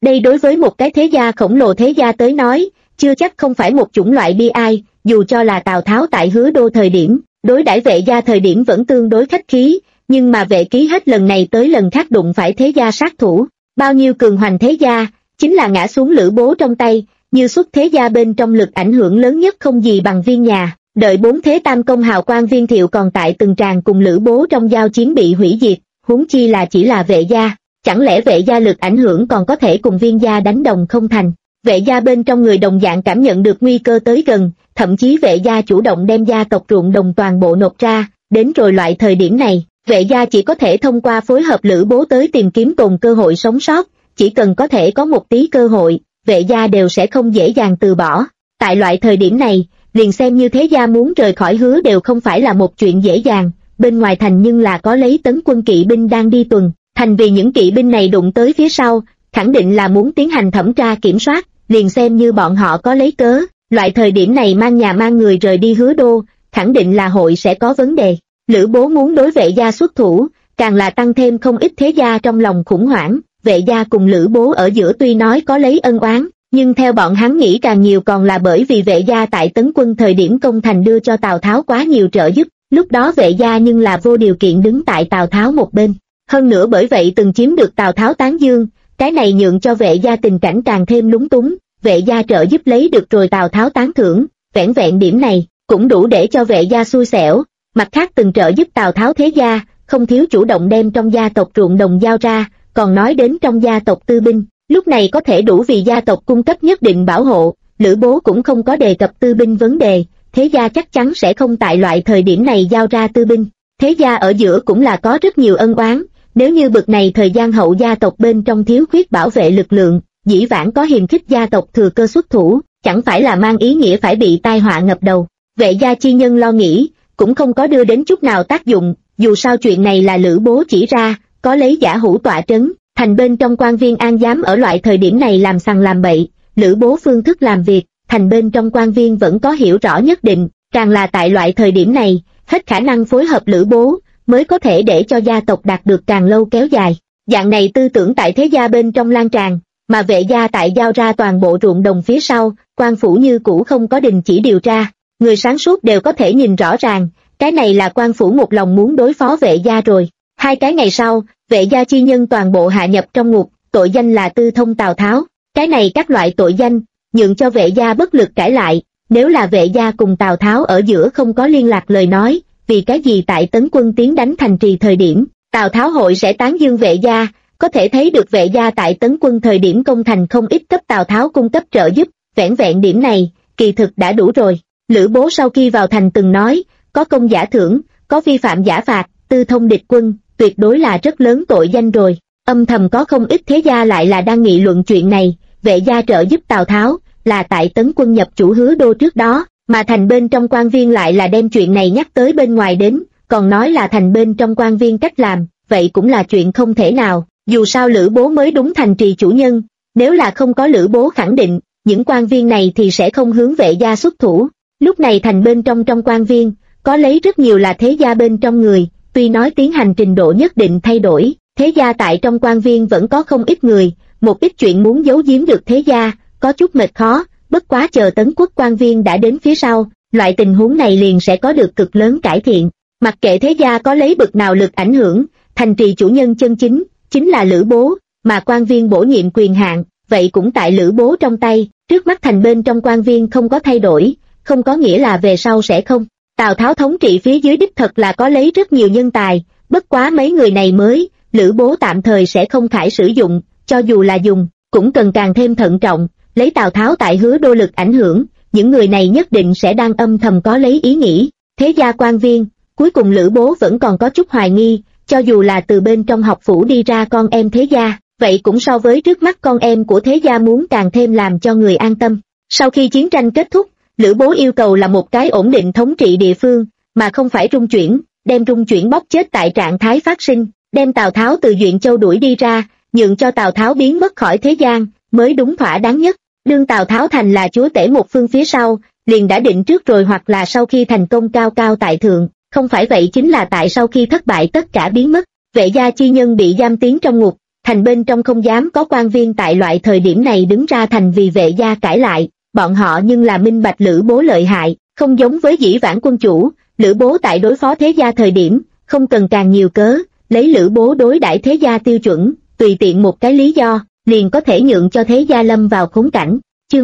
Đây đối với một cái thế gia khổng lồ thế gia tới nói, chưa chắc không phải một chủng loại bi ai, dù cho là Tào Tháo tại Hứa Đô thời điểm, đối đãi Vệ gia thời điểm vẫn tương đối khách khí, nhưng mà Vệ Ký hết lần này tới lần khác đụng phải thế gia sát thủ, bao nhiêu cường hoành thế gia, chính là ngã xuống Lữ Bố trong tay, như xuất thế gia bên trong lực ảnh hưởng lớn nhất không gì bằng Viên nhà, đợi bốn thế tam công hào quang Viên Thiệu còn tại từng tràng cùng Lữ Bố trong giao chiến bị hủy diệt, huống chi là chỉ là Vệ gia, chẳng lẽ Vệ gia lực ảnh hưởng còn có thể cùng Viên gia đánh đồng không thành. Vệ gia bên trong người đồng dạng cảm nhận được nguy cơ tới gần, thậm chí Vệ gia chủ động đem gia tộc ruộng đồng toàn bộ nộp ra, đến rồi loại thời điểm này, Vệ gia chỉ có thể thông qua phối hợp Lữ Bố tới tìm kiếm cùng cơ hội sống sót, chỉ cần có thể có một tí cơ hội, Vệ gia đều sẽ không dễ dàng từ bỏ. Tại loại thời điểm này, liền xem như thế gia muốn rời khỏi Hứa đều không phải là một chuyện dễ dàng, bên ngoài thành nhưng là có lấy tấn quân kỵ binh đang đi tuần, thành vì những kỵ binh này đụng tới phía sau, khẳng định là muốn tiến hành thẩm tra kiểm soát, liền xem như bọn họ có lấy cớ, loại thời điểm này mang nhà mang người rời đi Hứa Đô, khẳng định là hội sẽ có vấn đề. Lữ Bố muốn đối Vệ gia xuất thủ, càng là tăng thêm không ít thế gia trong lòng khủng hoảng. Vệ gia cùng Lữ Bố ở giữa tuy nói có lấy ân oán, nhưng theo bọn hắn nghĩ càng nhiều còn là bởi vì Vệ gia tại tấn quân thời điểm công thành đưa cho Tào Tháo quá nhiều trợ giúp, lúc đó Vệ gia nhưng là vô điều kiện đứng tại Tào Tháo một bên. Hơn nữa bởi vậy từng chiếm được Tào Tháo tán dương, cái này nhượng cho Vệ gia tình cảnh càng thêm lúng túng, Vệ gia trợ giúp lấy được rồi Tào Tháo tán thưởng, vẻn vẹn điểm này, cũng đủ để cho Vệ gia xui xẻo, mặt khác từng trợ giúp Tào Tháo thế gia, không thiếu chủ động đem trong gia tộc ruộng đồng giao ra, còn nói đến trong gia tộc tư binh, lúc này có thể đủ vì gia tộc cung cấp nhất định bảo hộ, Lữ Bố cũng không có đề cập tư binh vấn đề, thế gia chắc chắn sẽ không tại loại thời điểm này giao ra tư binh, thế gia ở giữa cũng là có rất nhiều ân oán, nếu như bực này thời gian hậu gia tộc bên trong thiếu khuyết bảo vệ lực lượng, dĩ vãng có hiềm khích gia tộc thừa cơ xuất thủ, chẳng phải là mang ý nghĩa phải bị tai họa ngập đầu. Vệ gia chi nhân lo nghĩ, cũng không có đưa đến chút nào tác dụng, dù sao chuyện này là Lữ Bố chỉ ra, có lấy giả hữu tọa trấn, thành bên trong quan viên an dám ở loại thời điểm này làm sằng làm bậy, Lữ Bố phương thức làm việc, thành bên trong quan viên vẫn có hiểu rõ nhất định, càng là tại loại thời điểm này, hết khả năng phối hợp Lữ Bố, mới có thể để cho gia tộc đạt được càng lâu kéo dài. Dạng này tư tưởng tại thế gia bên trong lan tràn, mà Vệ gia tại giao ra toàn bộ ruộng đồng phía sau, quan phủ như cũ không có đình chỉ điều tra, người sáng suốt đều có thể nhìn rõ ràng, cái này là quan phủ một lòng muốn đối phó Vệ gia rồi. 2 cái ngày sau, Vệ gia chi nhân toàn bộ hạ nhập trong ngục, tội danh là tư thông Tào Tháo, cái này các loại tội danh, nhượng cho Vệ gia bất lực cãi lại, nếu là Vệ gia cùng Tào Tháo ở giữa không có liên lạc lời nói, vì cái gì tại tấn quân tiến đánh thành trì thời điểm, Tào Tháo hội sẽ tán dương Vệ gia, có thể thấy được Vệ gia tại tấn quân thời điểm công thành không ít cấp Tào Tháo cung cấp trợ giúp, vẻn vẹn điểm này, kỳ thực đã đủ rồi. Lữ Bố sau khi vào thành từng nói, có công giả thưởng, có vi phạm giả phạt, tư thông địch quân, tuyệt đối là rất lớn tội danh rồi. Âm thầm có không ít thế gia lại là đang nghị luận chuyện này, Vệ gia trợ giúp Tào Tháo, là tại tấn quân nhập chủ Hứa Đô trước đó, mà thành bên trong quan viên lại là đem chuyện này nhắc tới bên ngoài đến, còn nói là thành bên trong quan viên cách làm, vậy cũng là chuyện không thể nào, dù sao Lữ Bố mới đúng thành trì chủ nhân, nếu là không có Lữ Bố khẳng định, những quan viên này thì sẽ không hướng Vệ gia xuất thủ. Lúc này thành bên trong quan viên, có lấy rất nhiều là thế gia bên trong người, tuy nói tiến hành trình độ nhất định thay đổi, thế gia tại trong quan viên vẫn có không ít người, một ít chuyện muốn giấu giếm được thế gia, có chút mệt khó, bất quá chờ tấn quốc quan viên đã đến phía sau, loại tình huống này liền sẽ có được cực lớn cải thiện. Mặc kệ thế gia có lấy bực nào lực ảnh hưởng, thành trì chủ nhân chân chính, chính là Lữ Bố, mà quan viên bổ nhiệm quyền hạn, vậy cũng tại Lữ Bố trong tay, trước mắt thành bên trong quan viên không có thay đổi, không có nghĩa là về sau sẽ không. Tào Tháo thống trị phía dưới đích thật là có lấy rất nhiều nhân tài, bất quá mấy người này mới, Lữ Bố tạm thời sẽ không khải sử dụng, cho dù là dùng, cũng cần càng thêm thận trọng, lấy Tào Tháo tại Hứa Đô lực ảnh hưởng, những người này nhất định sẽ đang âm thầm có lấy ý nghĩ. Thế gia quan viên, cuối cùng Lữ Bố vẫn còn có chút hoài nghi, cho dù là từ bên trong học phủ đi ra con em thế gia, vậy cũng so với trước mắt con em của thế gia muốn càng thêm làm cho người an tâm. Sau khi chiến tranh kết thúc, Lữ Bố yêu cầu là một cái ổn định thống trị địa phương, mà không phải rung chuyển, đem rung chuyển bóp chết tại trạng thái phát sinh, đem Tào Tháo từ Duyện Châu đuổi đi ra, nhượng cho Tào Tháo biến mất khỏi thế gian, mới đúng thỏa đáng nhất. Đương Tào Tháo thành là chúa tể một phương phía sau, liền đã định trước rồi hoặc là sau khi thành công cao cao tại thượng, không phải vậy chính là tại sau khi thất bại tất cả biến mất. Vệ gia chi nhân bị giam tiến trong ngục, thành bên trong không dám có quan viên tại loại thời điểm này đứng ra thành vì vệ gia cãi lại, bọn họ nhưng là minh bạch Lữ Bố lợi hại, không giống với dĩ vãng quân chủ, Lữ Bố tại đối phó thế gia thời điểm, không cần càng nhiều cớ, lấy Lữ Bố đối đãi thế gia tiêu chuẩn, tùy tiện một cái lý do, liền có thể nhượng cho thế gia lâm vào khốn cảnh. Chương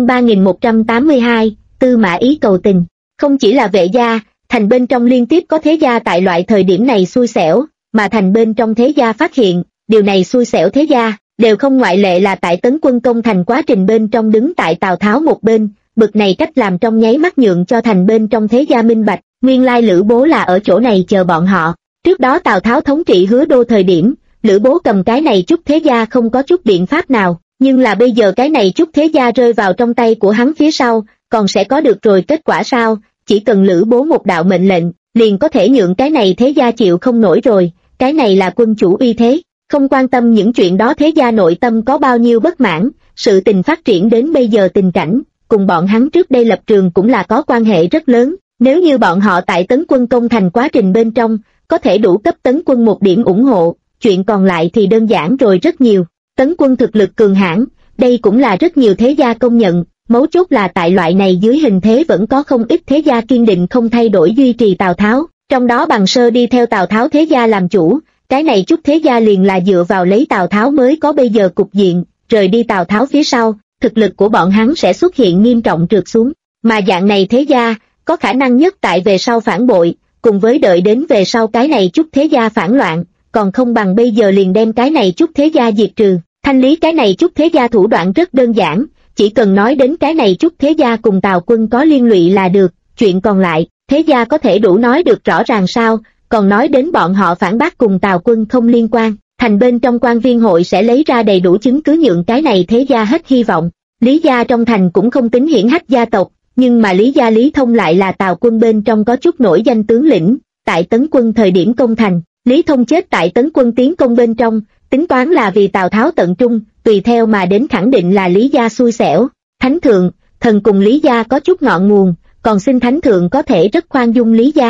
3182, Tư Mã Ý cầu tình. Không chỉ là vệ gia, thành bên trong liên tiếp có thế gia tại loại thời điểm này xui xẻo, mà thành bên trong thế gia phát hiện, điều này xui xẻo thế gia, đều không ngoại lệ là tại tấn quân công thành quá trình bên trong đứng tại Tào Tháo một bên, bực này cách làm trong nháy mắt nhượng cho thành bên trong thế gia minh bạch, nguyên lai Lữ Bố là ở chỗ này chờ bọn họ. Trước đó Tào Tháo thống trị Hứa Đô thời điểm, Lữ Bố cầm cái này chút thế gia không có chút biện pháp nào, nhưng là bây giờ cái này chút thế gia rơi vào trong tay của hắn phía sau, còn sẽ có được rồi kết quả sao? Chỉ cần Lữ Bố một đạo mệnh lệnh, liền có thể nhượng cái này thế gia chịu không nổi rồi, cái này là quân chủ uy thế, không quan tâm những chuyện đó thế gia nội tâm có bao nhiêu bất mãn, sự tình phát triển đến bây giờ tình cảnh, cùng bọn hắn trước đây lập trường cũng là có quan hệ rất lớn, nếu như bọn họ tại tấn quân công thành quá trình bên trong, có thể đủ cấp tấn quân một điểm ủng hộ, chuyện còn lại thì đơn giản rồi rất nhiều, tấn quân thực lực cường hãn, đây cũng là rất nhiều thế gia công nhận. Mấu chốt là tại loại này dưới hình thế vẫn có không ít thế gia kiên định không thay đổi duy trì Tào Tháo, trong đó Bằng Sơ đi theo Tào Tháo thế gia làm chủ, cái này chút thế gia liền là dựa vào lấy Tào Tháo mới có bây giờ cục diện, rời đi Tào Tháo phía sau, thực lực của bọn hắn sẽ xuất hiện nghiêm trọng trượt xuống, mà dạng này thế gia, có khả năng nhất tại về sau phản bội, cùng với đợi đến về sau cái này chút thế gia phản loạn, còn không bằng bây giờ liền đem cái này chút thế gia diệt trừ, thanh lý cái này chút thế gia thủ đoạn rất đơn giản. Chỉ cần nói đến cái này chút thế gia cùng Tào quân có liên lụy là được, chuyện còn lại, thế gia có thể đủ nói được rõ ràng sao, còn nói đến bọn họ phản bác cùng Tào quân không liên quan, thành bên trong quan viên hội sẽ lấy ra đầy đủ chứng cứ nhượng cái này thế gia hết hy vọng. Lý gia trong thành cũng không tính hiển hách gia tộc, nhưng mà Lý gia Lý Thông lại là Tào quân bên trong có chút nổi danh tướng lĩnh, tại tấn quân thời điểm công thành, Lý Thông chết tại tấn quân tiến công bên trong, tính toán là vì Tào Tháo tận trung, tùy theo mà đến khẳng định là Lý gia xui xẻo. Thánh thượng, thần cùng Lý gia có chút ngọn nguồn, còn xin thánh thượng có thể rất khoan dung Lý gia.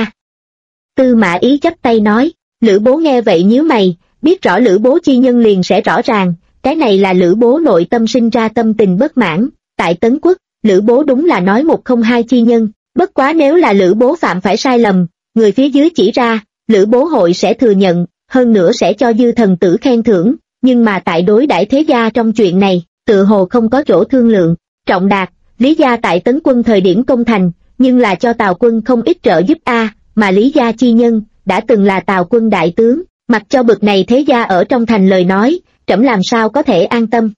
Tư Mã Ý chắp tay nói, Lữ Bố nghe vậy nhíu mày, biết rõ Lữ Bố chi nhân liền sẽ rõ ràng, cái này là Lữ Bố nội tâm sinh ra tâm tình bất mãn, tại Tấn Quốc, Lữ Bố đúng là nói một không hai chi nhân, bất quá nếu là Lữ Bố phạm phải sai lầm, người phía dưới chỉ ra, Lữ Bố hội sẽ thừa nhận, hơn nữa sẽ cho dư thần tử khen thưởng, nhưng mà tại đối đãi thế gia trong chuyện này, tự hồ không có chỗ thương lượng. Trọng Đạt, Lý gia tại tấn quân thời điểm công thành, nhưng là cho Tào quân không ít trợ giúp mà Lý gia chi nhân, đã từng là Tào quân đại tướng, mặc cho bực này thế gia ở trong thành lời nói, trẫm làm sao có thể an tâm.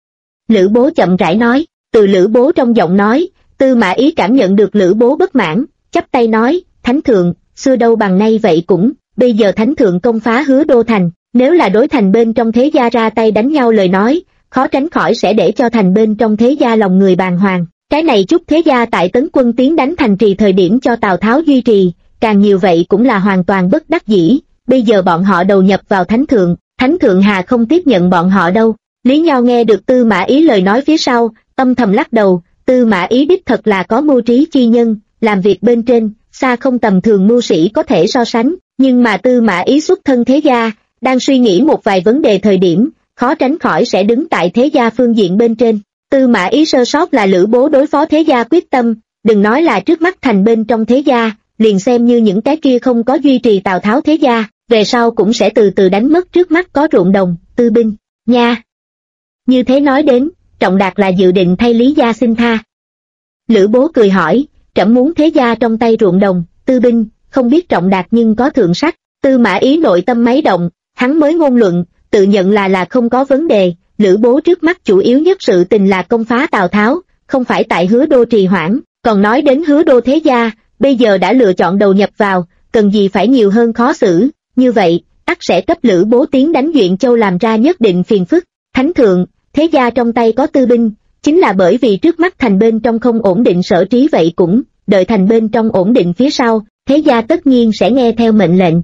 Lữ Bố chậm rãi nói, từ Lữ Bố trong giọng nói, Tư Mã Ý cảm nhận được Lữ Bố bất mãn, chắp tay nói, thánh thượng, xưa đâu bằng nay vậy cũng, bây giờ thánh thượng công phá Hứa Đô thành, nếu là đối thành bên trong thế gia ra tay đánh nhau lời nói, khó tránh khỏi sẽ để cho thành bên trong thế gia lòng người bàng hoàng. Cái này chút thế gia tại tấn quân tiến đánh thành trì thời điểm cho Tào Tháo duy trì, càng nhiều vậy cũng là hoàn toàn bất đắc dĩ, bây giờ bọn họ đầu nhập vào thánh thượng hà không tiếp nhận bọn họ đâu. Lý Nho nghe được Tư Mã Ý lời nói phía sau, âm thầm lắc đầu, Tư Mã Ý đích thật là có mưu trí chi nhân, làm việc bên trên, xa không tầm thường mưu sĩ có thể so sánh, nhưng mà Tư Mã Ý xuất thân thế gia, đang suy nghĩ một vài vấn đề thời điểm, khó tránh khỏi sẽ đứng tại thế gia phương diện bên trên. Tư Mã Ý sơ sót là Lữ Bố đối phó thế gia quyết tâm, đừng nói là trước mắt thành bên trong thế gia, liền xem như những cái kia không có duy trì Tào Tháo thế gia, về sau cũng sẽ từ từ đánh mất trước mắt có ruộng đồng, tư binh, nha. Như thế nói đến, Trọng Đạt là dự định thay Lý gia xin tha. Lữ Bố cười hỏi, trẫm muốn thế gia trong tay ruộng đồng, tư binh, không biết Trọng Đạt nhưng có thượng sách. Tư Mã Ý nội tâm máy động, hắn mới ngôn luận, tự nhận là không có vấn đề. Lữ Bố trước mắt chủ yếu nhất sự tình là công phá Tào Tháo, không phải tại Hứa Đô trì hoãn, còn nói đến Hứa Đô thế gia, bây giờ đã lựa chọn đầu nhập vào, cần gì phải nhiều hơn khó xử, như vậy, ắt sẽ cấp Lữ Bố tiến đánh Duyện Châu làm ra nhất định phiền phức. Thánh thượng, thế gia trong tay có tư binh, chính là bởi vì trước mắt thành bên trong không ổn định sở trí vậy cũng, đợi thành bên trong ổn định phía sau, thế gia tất nhiên sẽ nghe theo mệnh lệnh.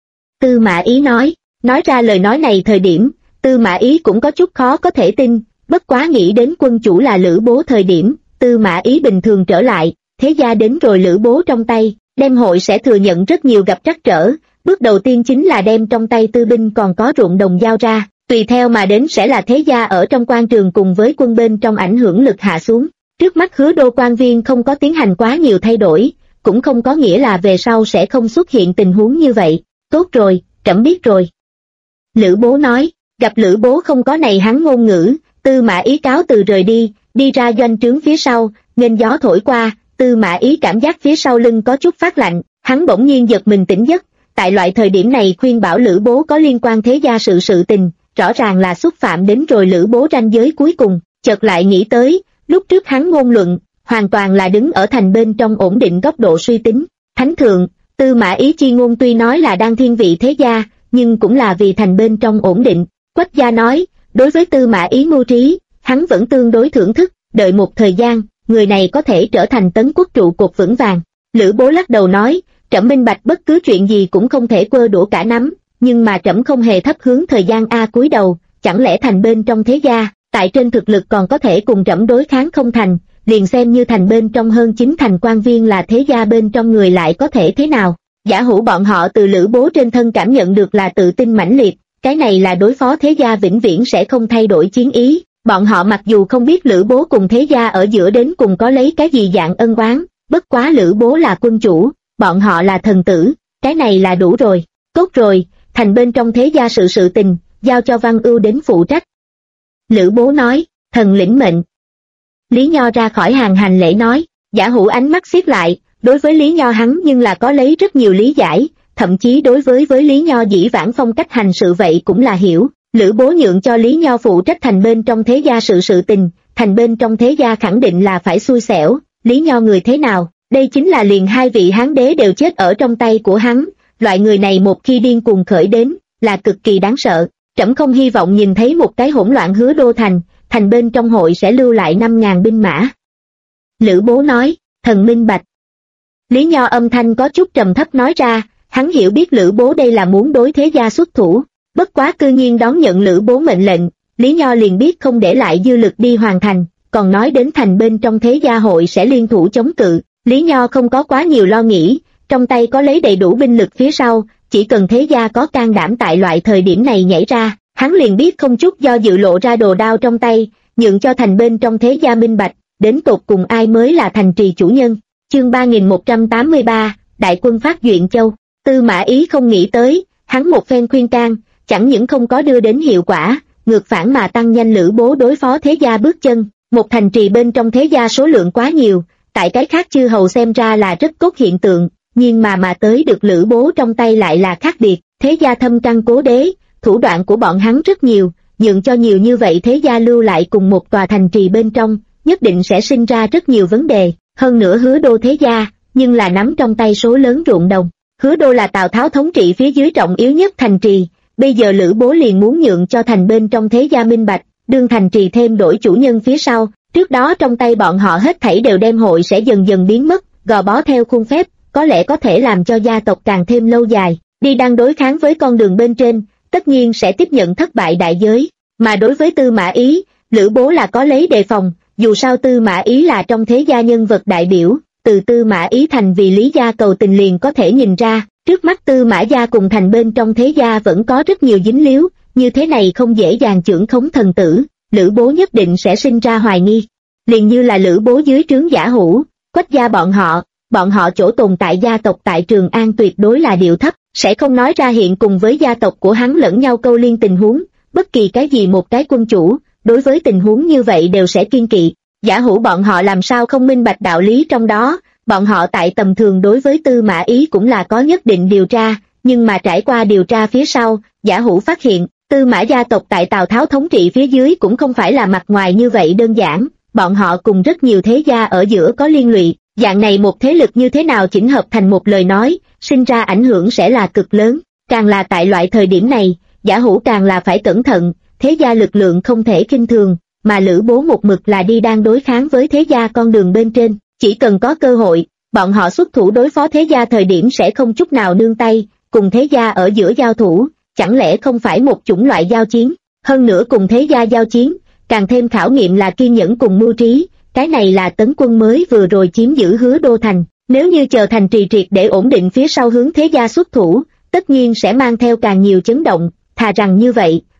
Tư Mã Ý nói ra lời nói này thời điểm, Tư Mã Ý cũng có chút khó có thể tin, bất quá nghĩ đến quân chủ là Lữ Bố thời điểm, Tư Mã Ý bình thường trở lại, thế gia đến rồi Lữ Bố trong tay, đem hội sẽ thừa nhận rất nhiều gặp trắc trở, bước đầu tiên chính là đem trong tay tư binh còn có ruộng đồng giao ra, tùy theo mà đến sẽ là thế gia ở trong quan trường cùng với quân bên trong ảnh hưởng lực hạ xuống. Trước mắt Hứa Đô quan viên không có tiến hành quá nhiều thay đổi, cũng không có nghĩa là về sau sẽ không xuất hiện tình huống như vậy. Tốt rồi, trẫm biết rồi. Lữ Bố nói, gặp Lữ Bố không có này hắn ngôn ngữ, Tư Mã Ý cáo từ rời đi, đi ra doanh trướng phía sau, nghênh gió thổi qua, Tư Mã Ý cảm giác phía sau lưng có chút phát lạnh, hắn bỗng nhiên giật mình tỉnh giấc, tại loại thời điểm này khuyên bảo Lữ Bố có liên quan thế gia sự tình, rõ ràng là xúc phạm đến rồi Lữ Bố ranh giới cuối cùng, chợt lại nghĩ tới, lúc trước hắn ngôn luận, hoàn toàn là đứng ở thành bên trong ổn định góc độ suy tính. Thánh thượng, Tư Mã Ý chi ngôn tuy nói là đang thiên vị thế gia, nhưng cũng là vì thành bên trong ổn định. Quách gia nói, đối với Tư Mã Ý mưu trí, hắn vẫn tương đối thưởng thức, đợi một thời gian, người này có thể trở thành Tấn Quốc trụ cột vững vàng. Lữ Bố lắc đầu nói, trẫm minh bạch bất cứ chuyện gì cũng không thể quơ đũa cả nắm, nhưng mà trẫm không hề thấp hướng thời gian cúi đầu, chẳng lẽ thành bên trong thế gia, tại trên thực lực còn có thể cùng trẫm đối kháng không thành, liền xem như thành bên trong hơn 9 thành quan viên là thế gia bên trong người lại có thể thế nào. Giả hữu bọn họ từ Lữ Bố trên thân cảm nhận được là tự tin mãnh liệt, cái này là đối phó thế gia vĩnh viễn sẽ không thay đổi chiến ý. Bọn họ mặc dù không biết Lữ Bố cùng thế gia ở giữa đến cùng có lấy cái gì dạng ân oán, bất quá Lữ Bố là quân chủ, bọn họ là thần tử, cái này là đủ rồi. Tốt rồi, thành bên trong thế gia sự tình, giao cho Văn Ưu đến phụ trách. Lữ Bố nói, thần lĩnh mệnh. Lý Nho ra khỏi hàng hành lễ nói, giả hữu ánh mắt xiết lại, đối với Lý Nho hắn nhưng là có lấy rất nhiều lý giải, thậm chí đối với Lý Nho dĩ vãng phong cách hành sự vậy cũng là hiểu. Lữ Bố nhượng cho Lý Nho phụ trách thành bên trong thế gia sự tình, thành bên trong thế gia khẳng định là phải xui xẻo. Lý Nho người thế nào, đây chính là liền 2 vị Hán đế đều chết ở trong tay của hắn, loại người này một khi điên cuồng khởi đến, là cực kỳ đáng sợ. Trẫm không hy vọng nhìn thấy một cái hỗn loạn Hứa Đô thành bên trong hội sẽ lưu lại 5.000 binh mã. Lữ Bố nói, thần minh bạch. Lý Nho âm thanh có chút trầm thấp nói ra, hắn hiểu biết Lữ Bố đây là muốn đối thế gia xuất thủ, bất quá cư nhiên đón nhận Lữ Bố mệnh lệnh, Lý Nho liền biết không để lại dư lực đi hoàn thành, còn nói đến thành bên trong thế gia hội sẽ liên thủ chống cự. Lý Nho không có quá nhiều lo nghĩ, trong tay có lấy đầy đủ binh lực phía sau, chỉ cần thế gia có can đảm tại loại thời điểm này nhảy ra, hắn liền biết không chút do dự lộ ra đồ đao trong tay, nhượng cho thành bên trong thế gia minh bạch, đến tột cùng ai mới là thành trì chủ nhân. Chương 3183, Đại quân phát Duyện Châu. Tư Mã Ý không nghĩ tới, hắn một phen khuyên can, chẳng những không có đưa đến hiệu quả, ngược phản mà tăng nhanh Lữ Bố đối phó thế gia bước chân. Một thành trì bên trong thế gia số lượng quá nhiều, tại cái khác chư hầu xem ra là rất cốt hiện tượng, nhưng mà tới được Lữ Bố trong tay lại là khác biệt. Thế gia thâm căn cố đế, thủ đoạn của bọn hắn rất nhiều, nhượng cho nhiều như vậy thế gia lưu lại cùng một tòa thành trì bên trong, nhất định sẽ sinh ra rất nhiều vấn đề. Hơn nữa Hứa Đô thế gia, nhưng là nắm trong tay số lớn ruộng đồng. Hứa Đô là Tào Tháo thống trị phía dưới trọng yếu nhất thành trì, bây giờ Lữ Bố liền muốn nhượng cho thành bên trong thế gia minh bạch, đương thành trì thêm đổi chủ nhân phía sau, trước đó trong tay bọn họ hết thảy đều đem hội sẽ dần dần biến mất, gò bó theo khuôn phép, có lẽ có thể làm cho gia tộc càng thêm lâu dài, đi đang đối kháng với con đường bên trên, tất nhiên sẽ tiếp nhận thất bại đại giới. Mà đối với Tư Mã Ý, Lữ Bố là có lấy đề phòng, dù sao Tư Mã Ý là trong thế gia nhân vật đại biểu, từ Tư Mã Ý thành vì Lý gia cầu tình liền có thể nhìn ra, trước mắt Tư Mã gia cùng thành bên trong thế gia vẫn có rất nhiều dính líu, như thế này không dễ dàng chưởng khống thần tử, Lữ Bố nhất định sẽ sinh ra hoài nghi. Liền như là Lữ Bố dưới trướng Giả Hữu, Quách gia bọn họ chỗ tồn tại gia tộc tại Trường An tuyệt đối là điệu thấp, sẽ không nói ra hiện cùng với gia tộc của hắn lẫn nhau câu liên tình huống, bất kỳ cái gì một cái quân chủ, đối với tình huống như vậy đều sẽ kiêng kỵ. Giả Hữu bọn họ làm sao không minh bạch đạo lý trong đó, bọn họ tại tầm thường đối với Tư Mã Ý cũng là có nhất định điều tra, nhưng mà trải qua điều tra phía sau, Giả Hữu phát hiện, Tư Mã gia tộc tại Tào Tháo thống trị phía dưới cũng không phải là mặt ngoài như vậy đơn giản, bọn họ cùng rất nhiều thế gia ở giữa có liên lụy, dạng này một thế lực như thế nào chỉnh hợp thành một lời nói, sinh ra ảnh hưởng sẽ là cực lớn, càng là tại loại thời điểm này, Giả Hữu càng là phải cẩn thận, thế gia lực lượng không thể khinh thường, mà Lữ Bố một mực là đi đang đối kháng với thế gia con đường bên trên, chỉ cần có cơ hội, bọn họ xuất thủ đối phó thế gia thời điểm sẽ không chút nào nương tay, cùng thế gia ở giữa giao thủ, chẳng lẽ không phải một chủng loại giao chiến, hơn nữa cùng thế gia giao chiến, càng thêm khảo nghiệm là kiên nhẫn cùng mưu trí, cái này là Tấn Quân mới vừa rồi chiếm giữ Hứa Đô thành, nếu như chờ thành trì triệt để ổn định phía sau hướng thế gia xuất thủ, tất nhiên sẽ mang theo càng nhiều chấn động, thà rằng như vậy,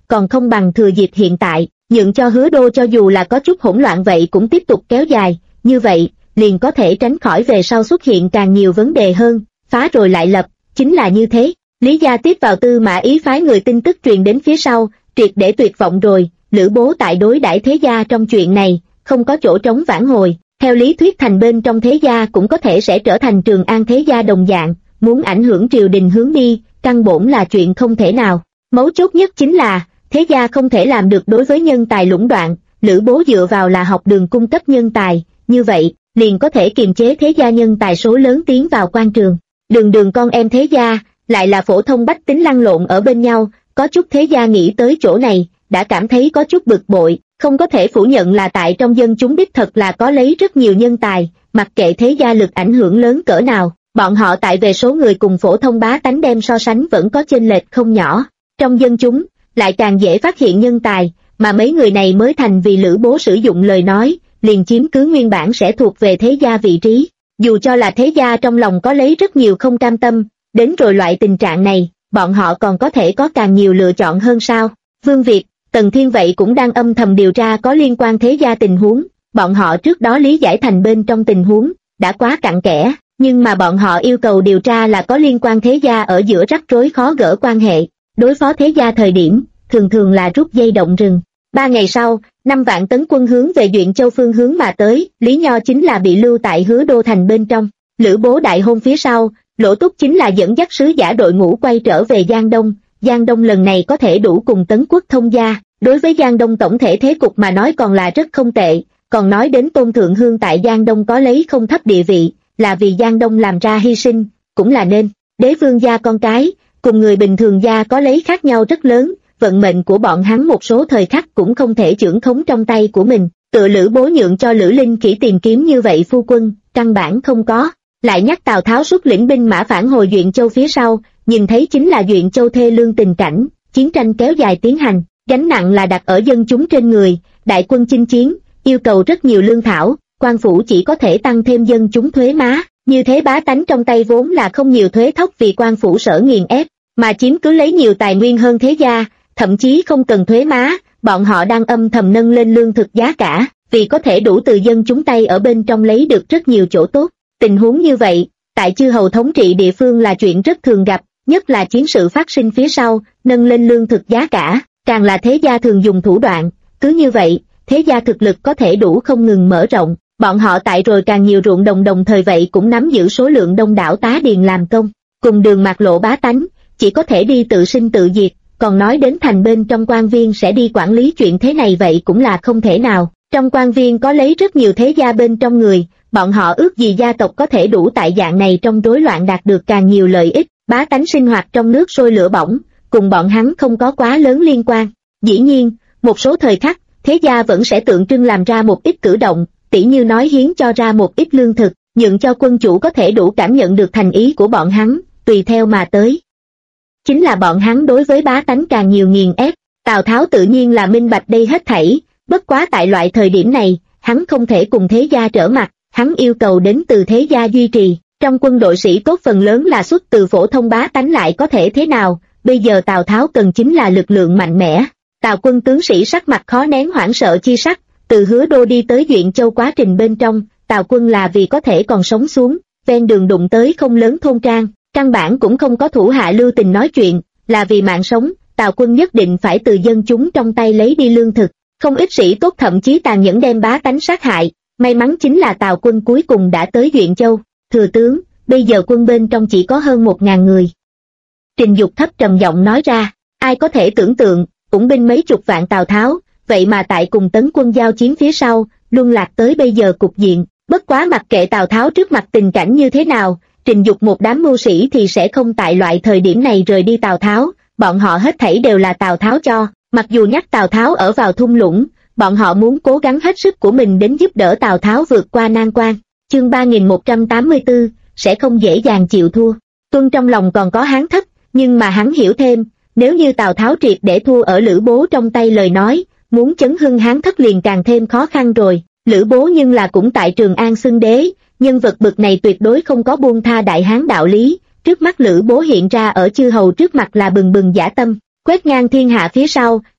còn không bằng thừa dịp hiện tại, nhượng cho Hứa Đô cho dù là có chút hỗn loạn vậy cũng tiếp tục kéo dài, như vậy, liền có thể tránh khỏi về sau xuất hiện càng nhiều vấn đề hơn, phá rồi lại lập, chính là như thế. Lý Gia tiếp vào Tư Mã Ý phái người tin tức truyền đến phía sau, triệt để tuyệt vọng rồi, Lữ Bố tại đối đãi thế gia trong chuyện này, không có chỗ trống vãn hồi, theo lý thuyết thành bên trong thế gia cũng có thể sẽ trở thành Trường An thế gia đồng dạng, muốn ảnh hưởng triều đình hướng đi, căn bổn là chuyện không thể nào. Mấu chốt nhất chính là, thế gia không thể làm được đối với nhân tài lũng đoạn, Lữ Bố dựa vào là học đường cung cấp nhân tài, như vậy, liền có thể kiềm chế thế gia nhân tài số lớn tiến vào quan trường. Đường con em thế gia, lại là phổ thông bách tính lăn lộn ở bên nhau, có chút thế gia nghĩ tới chỗ này, đã cảm thấy có chút bực bội, không có thể phủ nhận là tại trong dân chúng đích thật là có lấy rất nhiều nhân tài, mặc kệ thế gia lực ảnh hưởng lớn cỡ nào, bọn họ tại về số người cùng phổ thông bá tánh đem so sánh vẫn có chênh lệch không nhỏ. Trong dân chúng, lại càng dễ phát hiện nhân tài, mà mấy người này mới thành vì Lữ Bố sử dụng lời nói, liền chiếm cứ nguyên bản sẽ thuộc về thế gia vị trí. Dù cho là thế gia trong lòng có lấy rất nhiều không cam tâm, đến rồi loại tình trạng này, bọn họ còn có thể có càng nhiều lựa chọn hơn sao. Vương Việt, Tần Thiên vậy cũng đang âm thầm điều tra có liên quan thế gia tình huống, bọn họ trước đó lý giải thành bên trong tình huống, đã quá cặn kẽ, nhưng mà bọn họ yêu cầu điều tra là có liên quan thế gia ở giữa rắc rối khó gỡ quan hệ, đối phó thế gia thời điểm, thường là rút dây động rừng. 3 ngày sau, 5 vạn tấn quân hướng về Duyện Châu phương hướng mà tới, Lý Nho chính là bị lưu tại Hứa Đô thành bên trong. Lữ Bố đại hôn phía sau, Lỗ Túc chính là dẫn dắt sứ giả đội ngũ quay trở về Giang Đông. Giang Đông lần này có thể đủ cùng Tấn Quốc thông gia, đối với Giang Đông tổng thể thế cục mà nói còn là rất không tệ, còn nói đến Tôn Thượng Hương tại Giang Đông có lấy không thấp địa vị, là vì Giang Đông làm ra hy sinh, cũng là nên. Đế vương gia con cái, cùng người bình thường gia có lấy khác nhau rất lớn, vận mệnh của bọn hắn một số thời khắc cũng không thể chưởng khống trong tay của mình, tựa Lữ Bố nhượng cho Lữ Linh Kỷ tìm kiếm như vậy phu quân, căn bản không có. Lại nhắc Tào Tháo xuất lĩnh binh mã phản hồi Duyện Châu phía sau, nhìn thấy chính là Duyện Châu thê lương tình cảnh, chiến tranh kéo dài tiến hành, gánh nặng là đặt ở dân chúng trên người, đại quân chinh chiến, yêu cầu rất nhiều lương thảo, quan phủ chỉ có thể tăng thêm dân chúng thuế má, như thế bá tánh trong tay vốn là không nhiều thuế thóc vì quan phủ sở nghiền ép, mà chiếm cứ lấy nhiều tài nguyên hơn thế gia, thậm chí không cần thuế má, bọn họ đang âm thầm nâng lên lương thực giá cả, vì có thể đủ từ dân chúng tay ở bên trong lấy được rất nhiều chỗ tốt. Tình huống như vậy, tại chư hầu thống trị địa phương là chuyện rất thường gặp, nhất là chiến sự phát sinh phía sau, nâng lên lương thực giá cả, càng là thế gia thường dùng thủ đoạn, cứ như vậy, thế gia thực lực có thể đủ không ngừng mở rộng, bọn họ tại rồi càng nhiều ruộng đồng đồng thời vậy cũng nắm giữ số lượng đông đảo tá điền làm công, cùng đường mạt lộ bá tánh, chỉ có thể đi tự sinh tự diệt, còn nói đến thành bên trong quan viên sẽ đi quản lý chuyện thế này vậy cũng là không thể nào. Trong quan viên có lấy rất nhiều thế gia bên trong người, bọn họ ước gì gia tộc có thể đủ tại dạng này trong rối loạn đạt được càng nhiều lợi ích, bá tánh sinh hoạt trong nước sôi lửa bỏng, cùng bọn hắn không có quá lớn liên quan. Dĩ nhiên, một số thời khắc, thế gia vẫn sẽ tượng trưng làm ra một ít cử động, tỉ như nói hiến cho ra một ít lương thực, nhượng cho quân chủ có thể đủ cảm nhận được thành ý của bọn hắn, tùy theo mà tới. Chính là bọn hắn đối với bá tánh càng nhiều nghiền ép, Tào Tháo tự nhiên là minh bạch đây hết thảy, bất quá tại loại thời điểm này, hắn không thể cùng thế gia trở mặt, hắn yêu cầu đến từ thế gia duy trì, trong quân đội sĩ tốt phần lớn là xuất từ phổ thông bá tánh lại có thể thế nào, bây giờ Tào Tháo cần chính là lực lượng mạnh mẽ. Tào quân tướng sĩ sắc mặt khó nén hoảng sợ chi sắc, từ Hứa Đô đi tới Duyện Châu quá trình bên trong, Tào quân là vì có thể còn sống xuống, ven đường đụng tới không lớn thôn trang, căn bản cũng không có thủ hạ lưu tình nói chuyện, là vì mạng sống, Tào quân nhất định phải từ dân chúng trong tay lấy đi lương thực, không ít sĩ tốt thậm chí tàn nhẫn đem bá tánh sát hại, may mắn chính là Tào quân cuối cùng đã tới Duyện Châu. Thừa tướng, bây giờ quân bên trong chỉ có hơn 1000 người. Trình Dục thấp trầm giọng nói ra, ai có thể tưởng tượng, ủng binh mấy chục vạn Tào Tháo, vậy mà tại cùng tấn quân giao chiến phía sau, luân lạc tới bây giờ cục diện, bất quá mặc kệ Tào Tháo trước mặt tình cảnh như thế nào, Trình Dục một đám mưu sĩ thì sẽ không tại loại thời điểm này rời đi Tào Tháo, bọn họ hết thảy đều là Tào Tháo cho, mặc dù nhắc Tào Tháo ở vào thung lũng, bọn họ muốn cố gắng hết sức của mình đến giúp đỡ Tào Tháo vượt qua nan quan. Chương 3184, sẽ không dễ dàng chịu thua. Tuân trong lòng còn có hán thất, nhưng mà hắn hiểu thêm, nếu như Tào Tháo triệt để thua ở Lữ Bố trong tay lời nói, muốn chấn hưng hán thất liền càng thêm khó khăn rồi. Lữ Bố nhưng là cũng tại Trường An xưng đế, nhân vật bực này tuyệt đối không có buông tha đại hán đạo lý, trước mắt Lữ Bố hiện ra ở chư hầu trước mặt là bừng bừng dã tâm, quét ngang thiên hạ phía sau,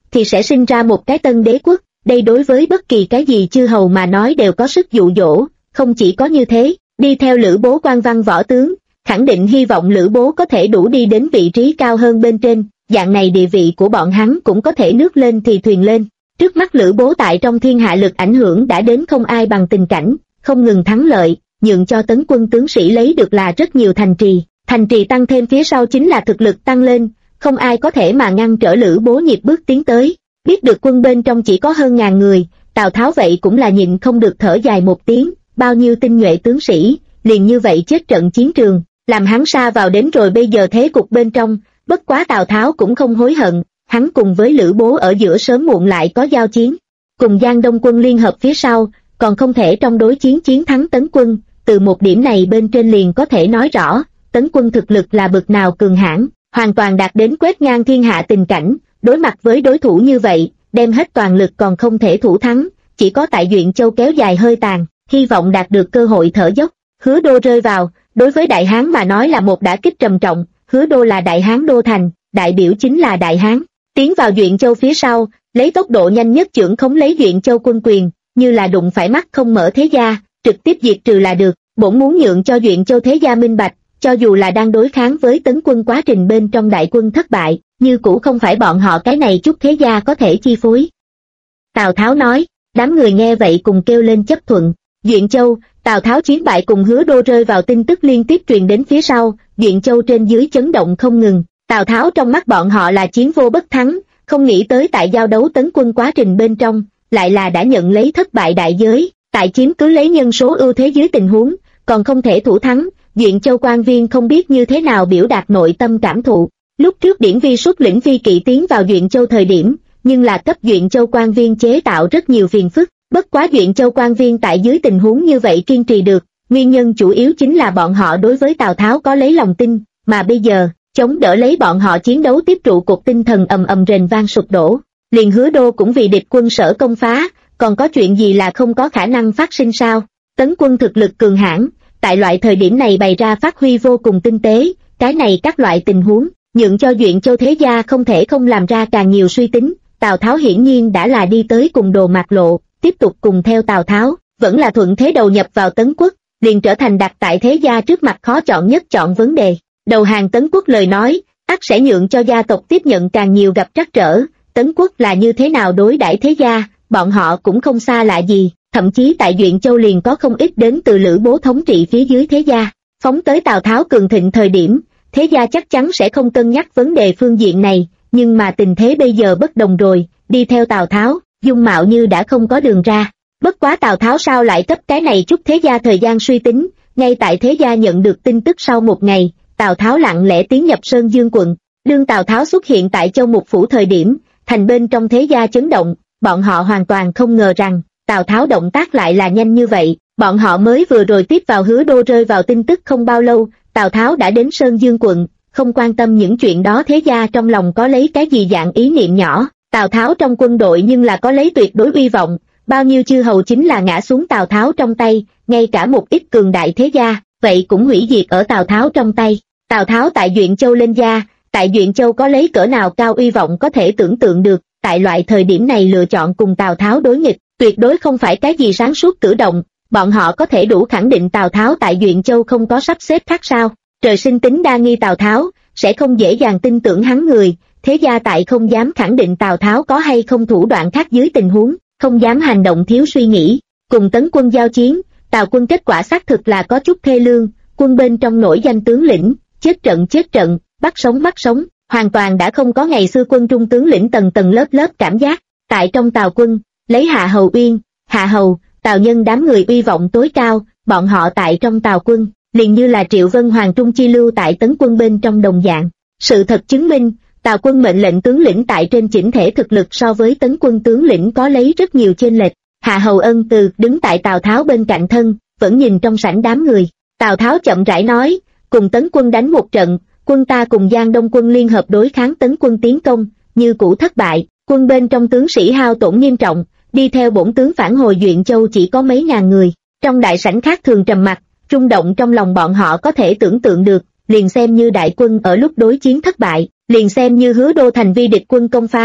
thì sẽ sinh ra một cái tân đế quốc. Đây đối với bất kỳ cái gì chư hầu mà nói đều có sức dụ dỗ. Không chỉ có như thế, đi theo Lữ Bố quan văn võ tướng, khẳng định hy vọng Lữ Bố có thể đủ đi đến vị trí cao hơn bên trên, dạng này địa vị của bọn hắn cũng có thể nước lên thì thuyền lên. Trước mắt Lữ Bố tại trong thiên hạ lực ảnh hưởng đã đến không ai bằng tình cảnh, không ngừng thắng lợi, nhượng cho Tấn quân tướng sĩ lấy được là rất nhiều thành trì tăng thêm phía sau chính là thực lực tăng lên, không ai có thể mà ngăn trở Lữ Bố nhịp bước tiến tới. Biết được quân bên trong chỉ có hơn 1000 người, Tào Tháo vậy cũng là nhịn không được thở dài một tiếng, bao nhiêu tinh nhuệ tướng sĩ, liền như vậy chết trận chiến trường, làm hắn sa vào đến rồi bây giờ thế cục bên trong. Bất quá Tào Tháo cũng không hối hận, hắn cùng với Lữ Bố ở giữa sớm muộn lại có giao chiến, cùng Giang Đông quân liên hợp phía sau, còn không thể trong đối chiến chiến thắng Tấn quân. Từ một điểm này bên trên liền có thể nói rõ, Tấn quân thực lực là bực nào cường hãn, hoàn toàn đạt đến quét ngang thiên hạ tình cảnh. Đối mặt với đối thủ như vậy, đem hết toàn lực còn không thể thủ thắng, chỉ có tại Duyện Châu kéo dài hơi tàn, hy vọng đạt được cơ hội thở dốc. Hứa Đô rơi vào, đối với Đại Hán mà nói là một đả kích trầm trọng. Hứa Đô là Đại Hán đô thành, đại biểu chính là Đại Hán, tiến vào Duyện Châu phía sau, lấy tốc độ nhanh nhất chưởng khống lấy Duyện Châu quân quyền, như là đụng phải mắt không mở thế gia, trực tiếp diệt trừ là được. Bổn muốn nhượng cho Duyện Châu thế gia minh bạch, cho dù là đang đối kháng với Tấn quân quá trình bên trong đại quân thất bại, như cũ không phải bọn họ cái này chút thế gia có thể chi phối. Tào Tháo nói, đám người nghe vậy cùng kêu lên chấp thuận. Duyện Châu, Tào Tháo chiến bại cùng Hứa Đô rơi vào tin tức liên tiếp truyền đến phía sau, Duyện Châu trên dưới chấn động không ngừng. Tào Tháo trong mắt bọn họ là chiến vô bất thắng, không nghĩ tới tại giao đấu Tấn quân quá trình bên trong, lại là đã nhận lấy thất bại đại giới, tại chiếm cứ lấy nhân số ưu thế dưới tình huống, còn không thể thủ thắng. Duyện Châu quan viên không biết như thế nào biểu đạt nội tâm cảm thụ. Lúc trước Điển Vi xuất lĩnh phi kỵ tiến vào Duyện Châu thời điểm, nhưng là cấp Duyện Châu quan viên chế tạo rất nhiều phiền phức. Bất quá Duyện Châu quan viên tại dưới tình huống như vậy kiên trì được, nguyên nhân chủ yếu chính là bọn họ đối với Tào Tháo có lấy lòng tin, mà bây giờ, chống đỡ lấy bọn họ chiến đấu tiếp trụ cột tinh thần ầm ầm rền vang sụp đổ. Liền Hứa Đô cũng vì địch quân sở công phá, còn có chuyện gì là không có khả năng phát sinh sao? Tấn quân thực lực cường hãn, tại loại thời điểm này bày ra phát huy vô cùng tinh tế, cái này các loại tình huống, nhượng cho Duyện Châu thế gia không thể không làm ra càng nhiều suy tính. Tào Tháo hiển nhiên đã là đi tới cùng Đồ Mạc Lộ, tiếp tục cùng theo Tào Tháo, vẫn là thuận thế đầu nhập vào Tấn quốc, liền trở thành đặt tại thế gia trước mặt khó chọn nhất chọn vấn đề. Đầu hàng Tấn quốc lời nói, ắt sẽ nhượng cho gia tộc tiếp nhận càng nhiều gặp trắc trở. Tấn quốc là như thế nào đối đãi thế gia, bọn họ cũng không xa lạ gì, thậm chí tại Duyện Châu liền có không ít đến từ Lữ Bố thống trị phía dưới thế gia. Phóng tới Tào Tháo cường thịnh thời điểm, thế gia chắc chắn sẽ không cân nhắc vấn đề phương diện này, nhưng mà tình thế bây giờ bất đồng rồi, đi theo Tào Tháo, dung mạo như đã không có đường ra. Bất quá Tào Tháo sao lại cấp cái này chút thế gia thời gian suy tính, ngay tại thế gia nhận được tin tức sau một ngày, Tào Tháo lặng lẽ tiến nhập Sơn Dương quận. Đương Tào Tháo xuất hiện tại Châu Mục Phủ thời điểm, thành bên trong thế gia chấn động, bọn họ hoàn toàn không ngờ rằng Tào Tháo động tác lại là nhanh như vậy. Bọn họ mới vừa rồi tiếp vào Hứa Đô rơi vào tin tức không bao lâu, Tào Tháo đã đến Sơn Dương quận, không quan tâm những chuyện đó thế gia trong lòng có lấy cái gì dạng ý niệm nhỏ. Tào Tháo trong quân đội nhưng là có lấy tuyệt đối uy vọng, bao nhiêu chư hầu chính là ngã xuống Tào Tháo trong tay, ngay cả một ít cường đại thế gia, vậy cũng hủy diệt ở Tào Tháo trong tay. Tào Tháo tại Duyện Châu lên gia, tại Duyện Châu có lấy cỡ nào cao uy vọng có thể tưởng tượng được, tại loại thời điểm này lựa chọn cùng Tào Tháo đối nghịch, tuyệt đối không phải cái gì sáng suốt cử động. Bọn họ có thể đủ khẳng định Tào Tháo tại Duyện Châu không có sắp xếp khác sao? Trời sinh tính đa nghi Tào Tháo, sẽ không dễ dàng tin tưởng hắn người, thế gia tại không dám khẳng định Tào Tháo có hay không thủ đoạn khác dưới tình huống, không dám hành động thiếu suy nghĩ. Cùng Tấn quân giao chiến, Tào quân kết quả xác thực là có chút thê lương, quân bên trong nổi danh tướng lĩnh, chết trận, bắt sống, hoàn toàn đã không có ngày xưa quân trung tướng lĩnh tầng tầng lớp lớp cảm giác. Tại trong Tào quân, lấy Hạ Hầu Uyên, Hạ Hầu, Tào Nhân đám người uy vọng tối cao, bọn họ tại trong Tào quân, liền như là Triệu Vân Hoàng Trung chi lưu tại Tấn quân bên trong đồng dạng. Sự thật chứng minh, Tào quân mệnh lệnh tướng lĩnh tại trên chỉnh thể thực lực so với Tấn quân tướng lĩnh có lấy rất nhiều chênh lệch. Hạ Hầu Ân Từ đứng tại Tào Tháo bên cạnh thân, vẫn nhìn trong sảnh đám người. Tào Tháo chậm rãi nói, cùng Tấn quân đánh một trận, quân ta cùng Giang Đông quân liên hợp đối kháng Tấn quân tiến công, như cũ thất bại, quân bên trong tướng sĩ hao tổn nghiêm trọng, đi theo bổn tướng phản hồi Duyện Châu chỉ có mấy ngàn người. Trong đại sảnh khác thường trầm mặc, rung động trong lòng bọn họ có thể tưởng tượng được, liền xem như đại quân ở lúc đối chiến thất bại, liền xem như Hứa Đô thành vi địch quân công phá,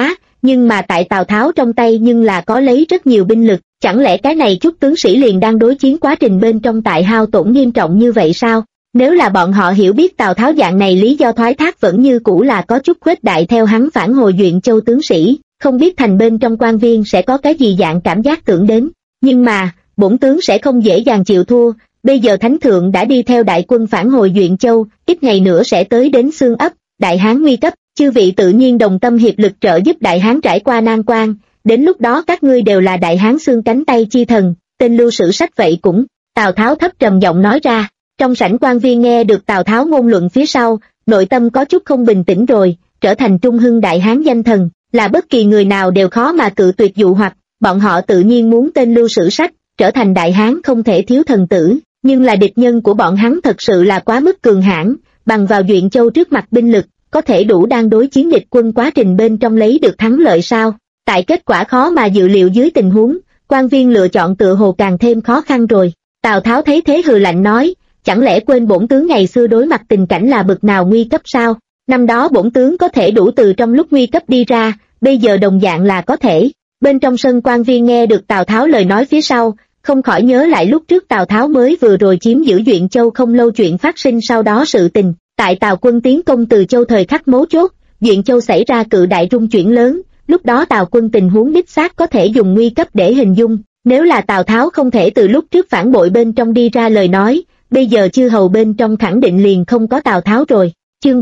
nhưng mà tại Tào Tháo trong tay nhưng là có lấy rất nhiều binh lực, chẳng lẽ cái này chút tướng sĩ liền đang đối chiến quá trình bên trong tại hao tổn nghiêm trọng như vậy sao? Nếu là bọn họ hiểu biết Tào Tháo dạng này lý do thoái thác vẫn như cũ là có chút khuếch đại theo hắn phản hồi Duyện Châu tướng sĩ, không biết thành bên trong quan viên sẽ có cái gì dạng cảm giác tưởng đến. Nhưng mà, bổn tướng sẽ không dễ dàng chịu thua, bây giờ Thánh Thượng đã đi theo đại quân phản hồi Duyện Châu, ít ngày nữa sẽ tới đến Xương Ấp, Đại Hán nguy cấp, chư vị tự nhiên đồng tâm hiệp lực trợ giúp Đại Hán trải qua nan quan, đến lúc đó các ngươi đều là Đại Hán xương cánh tay chi thần, tên lưu sử sách vậy cũng, Tào Tháo thấp trầm giọng nói ra. Trong sảnh quan viên nghe được Tào Tháo ngôn luận phía sau, nội tâm có chút không bình tĩnh rồi, trở thành trung hưng Đại Hán danh thần, là bất kỳ người nào đều khó mà cự tuyệt dụ hoặc, bọn họ tự nhiên muốn tên lưu sử sách, trở thành Đại Hán không thể thiếu thần tử, nhưng là địch nhân của bọn hắn thật sự là quá mức cường hãn, bằng vào Duyện Châu trước mặt binh lực, có thể đủ đang đối chiến địch quân quá trình bên trong lấy được thắng lợi sao? Tại kết quả khó mà dự liệu dưới tình huống, quan viên lựa chọn tựa hồ càng thêm khó khăn rồi. Tào Tháo thấy thế hừ lạnh nói, chẳng lẽ quên bổn tướng ngày xưa đối mặt tình cảnh là bực nào nguy cấp sao? Năm đó bổn tướng có thể đủ từ trong lúc nguy cấp đi ra, bây giờ đồng dạng là có thể. Bên trong sân quan viên nghe được Tào Tháo lời nói phía sau, không khỏi nhớ lại lúc trước Tào Tháo mới vừa rồi chiếm giữ Duyện Châu không lâu chuyện phát sinh sau đó sự tình. Tại Tào quân tiến công Từ Châu thời khắc mấu chốt, Duyện Châu xảy ra cự đại rung chuyển lớn, lúc đó Tào quân tình huống đích xác có thể dùng nguy cấp để hình dung. Nếu là Tào Tháo không thể từ lúc trước phản bội bên trong đi ra lời nói, bây giờ chư hầu bên trong khẳng định liền không có Tào Tháo rồi. Chương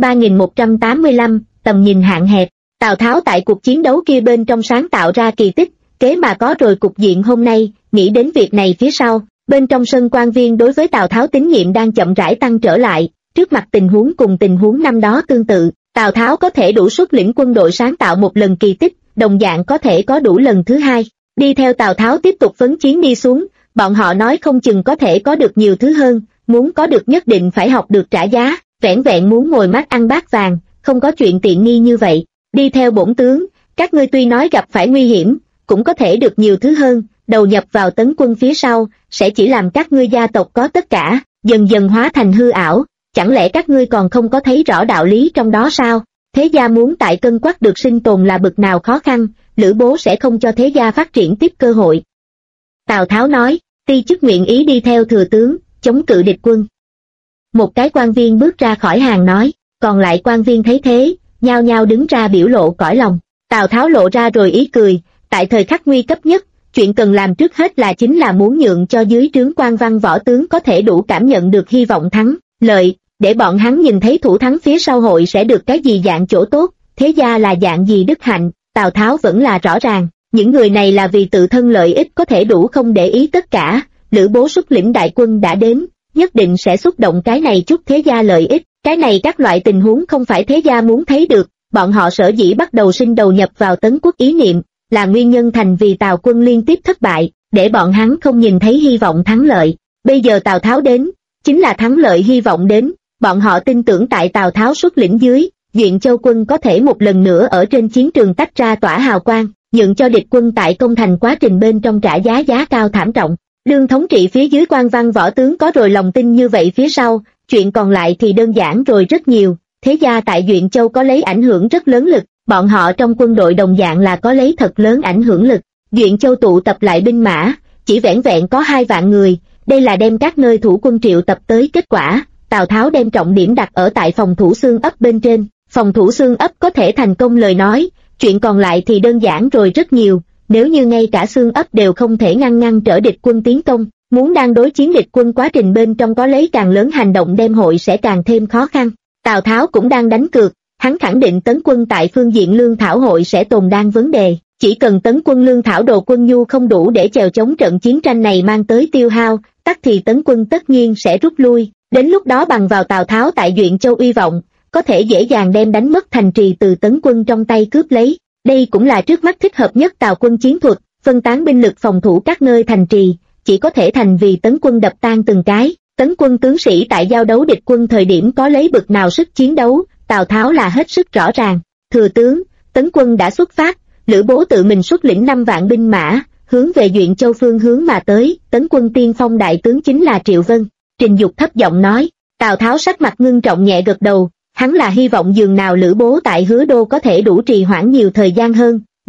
3185, tầm nhìn hạn hẹp. Tào Tháo tại cuộc chiến đấu kia bên trong sáng tạo ra kỳ tích, kế mà có rồi cục diện hôm nay. Nghĩ đến việc này phía sau, bên trong sân quan viên đối với Tào Tháo tín nhiệm đang chậm rãi tăng trở lại. Trước mặt tình huống cùng tình huống năm đó tương tự, Tào Tháo có thể đủ xuất lĩnh quân đội sáng tạo một lần kỳ tích, đồng dạng có thể có đủ lần thứ hai. Đi theo Tào Tháo tiếp tục phấn chiến đi xuống, bọn họ nói không chừng có thể có được nhiều thứ hơn, muốn có được nhất định phải học được trả giá, vẻn vẹn muốn ngồi mắt ăn bát vàng, không có chuyện tiện nghi như vậy. Đi theo bổn tướng, các ngươi tuy nói gặp phải nguy hiểm, cũng có thể được nhiều thứ hơn, đầu nhập vào tấn quân phía sau, sẽ chỉ làm các ngươi gia tộc có tất cả, dần dần hóa thành hư ảo. Chẳng lẽ các ngươi còn không có thấy rõ đạo lý trong đó sao? Thế gia muốn tại cân quắc được sinh tồn là bực nào khó khăn, Lữ Bố sẽ không cho thế gia phát triển tiếp cơ hội. Tào Tháo nói, ti chức nguyện ý đi theo thừa tướng, chống cự địch quân. Một cái quan viên bước ra khỏi hàng nói, còn lại quan viên thấy thế, nhao nhao đứng ra biểu lộ cõi lòng. Tào Tháo lộ ra rồi ý cười, tại thời khắc nguy cấp nhất, chuyện cần làm trước hết là chính là muốn nhượng cho dưới trướng quan văn võ tướng có thể đủ cảm nhận được hy vọng thắng lợi, để bọn hắn nhìn thấy thủ thắng phía sau hội sẽ được cái gì dạng chỗ tốt, thế gia là dạng gì đức hạnh. Tào Tháo vẫn là rõ ràng, những người này là vì tự thân lợi ích có thể đủ không để ý tất cả. Lữ Bố xuất lĩnh đại quân đã đến, nhất định sẽ xúc động cái này chút thế gia lợi ích, cái này các loại tình huống không phải thế gia muốn thấy được, bọn họ sở dĩ bắt đầu sinh đầu nhập vào Tấn Quốc ý niệm, là nguyên nhân thành vì Tào quân liên tiếp thất bại, để bọn hắn không nhìn thấy hy vọng thắng lợi. Bây giờ Tào Tháo đến, chính là thắng lợi hy vọng đến, bọn họ tin tưởng tại Tào Tháo xuất lĩnh dưới, Duyện Châu quân có thể một lần nữa ở trên chiến trường tách ra tỏa hào quang, nhượng cho địch quân tại công thành quá trình bên trong trả giá cao thảm trọng. Đương thống trị phía dưới quan văn võ tướng có rồi lòng tin như vậy phía sau, chuyện còn lại thì đơn giản rồi rất nhiều. Thế gia tại Duyện Châu có lấy ảnh hưởng rất lớn lực, bọn họ trong quân đội đồng dạng là có lấy thật lớn ảnh hưởng lực. Duyện Châu tụ tập lại binh mã, chỉ vẻn vẹn có 2 vạn người, đây là đem các nơi thủ quân triệu tập tới kết quả. Tào Tháo đem trọng điểm đặt ở tại phòng thủ Xương Ấp bên trên, phòng thủ Xương Ấp có thể thành công lời nói, chuyện còn lại thì đơn giản rồi rất nhiều. Nếu như ngay cả Xương Ấp đều không thể ngăn trở địch quân tiến công, muốn đang đối chiến địch quân quá trình bên trong có lấy càng lớn hành động đem hội sẽ càng thêm khó khăn. Tào Tháo cũng đang đánh cược, hắn khẳng định tấn quân tại phương diện lương thảo hội sẽ tồn đang vấn đề, chỉ cần tấn quân lương thảo đồ quân nhu không đủ để chèo chống trận chiến tranh này mang tới tiêu hao, tắc thì tấn quân tất nhiên sẽ rút lui, đến lúc đó bằng vào Tào Tháo tại Duyện Châu uy vọng, có thể dễ dàng đem đánh mất thành trì từ tấn quân trong tay cướp lấy. Đây cũng là trước mắt thích hợp nhất Tào quân chiến thuật, phân tán binh lực phòng thủ các nơi thành trì, chỉ có thể thành vì tấn quân đập tan từng cái. Tấn quân tướng sĩ tại giao đấu địch quân thời điểm có lấy bực nào sức chiến đấu, Tào Tháo là hết sức rõ ràng. Thừa tướng, tấn quân đã xuất phát, Lữ Bố tự mình xuất lĩnh 5 vạn binh mã, hướng về Duyện Châu phương hướng mà tới, tấn quân tiên phong đại tướng chính là Triệu Vân. Trình Dục thấp giọng nói, Tào Tháo sắc mặt ngưng trọng nhẹ gật đầu, hắn là hy vọng dường nào Lữ Bố tại Hứa Đô có thể đủ trì hoãn nhiều thời gian hơn,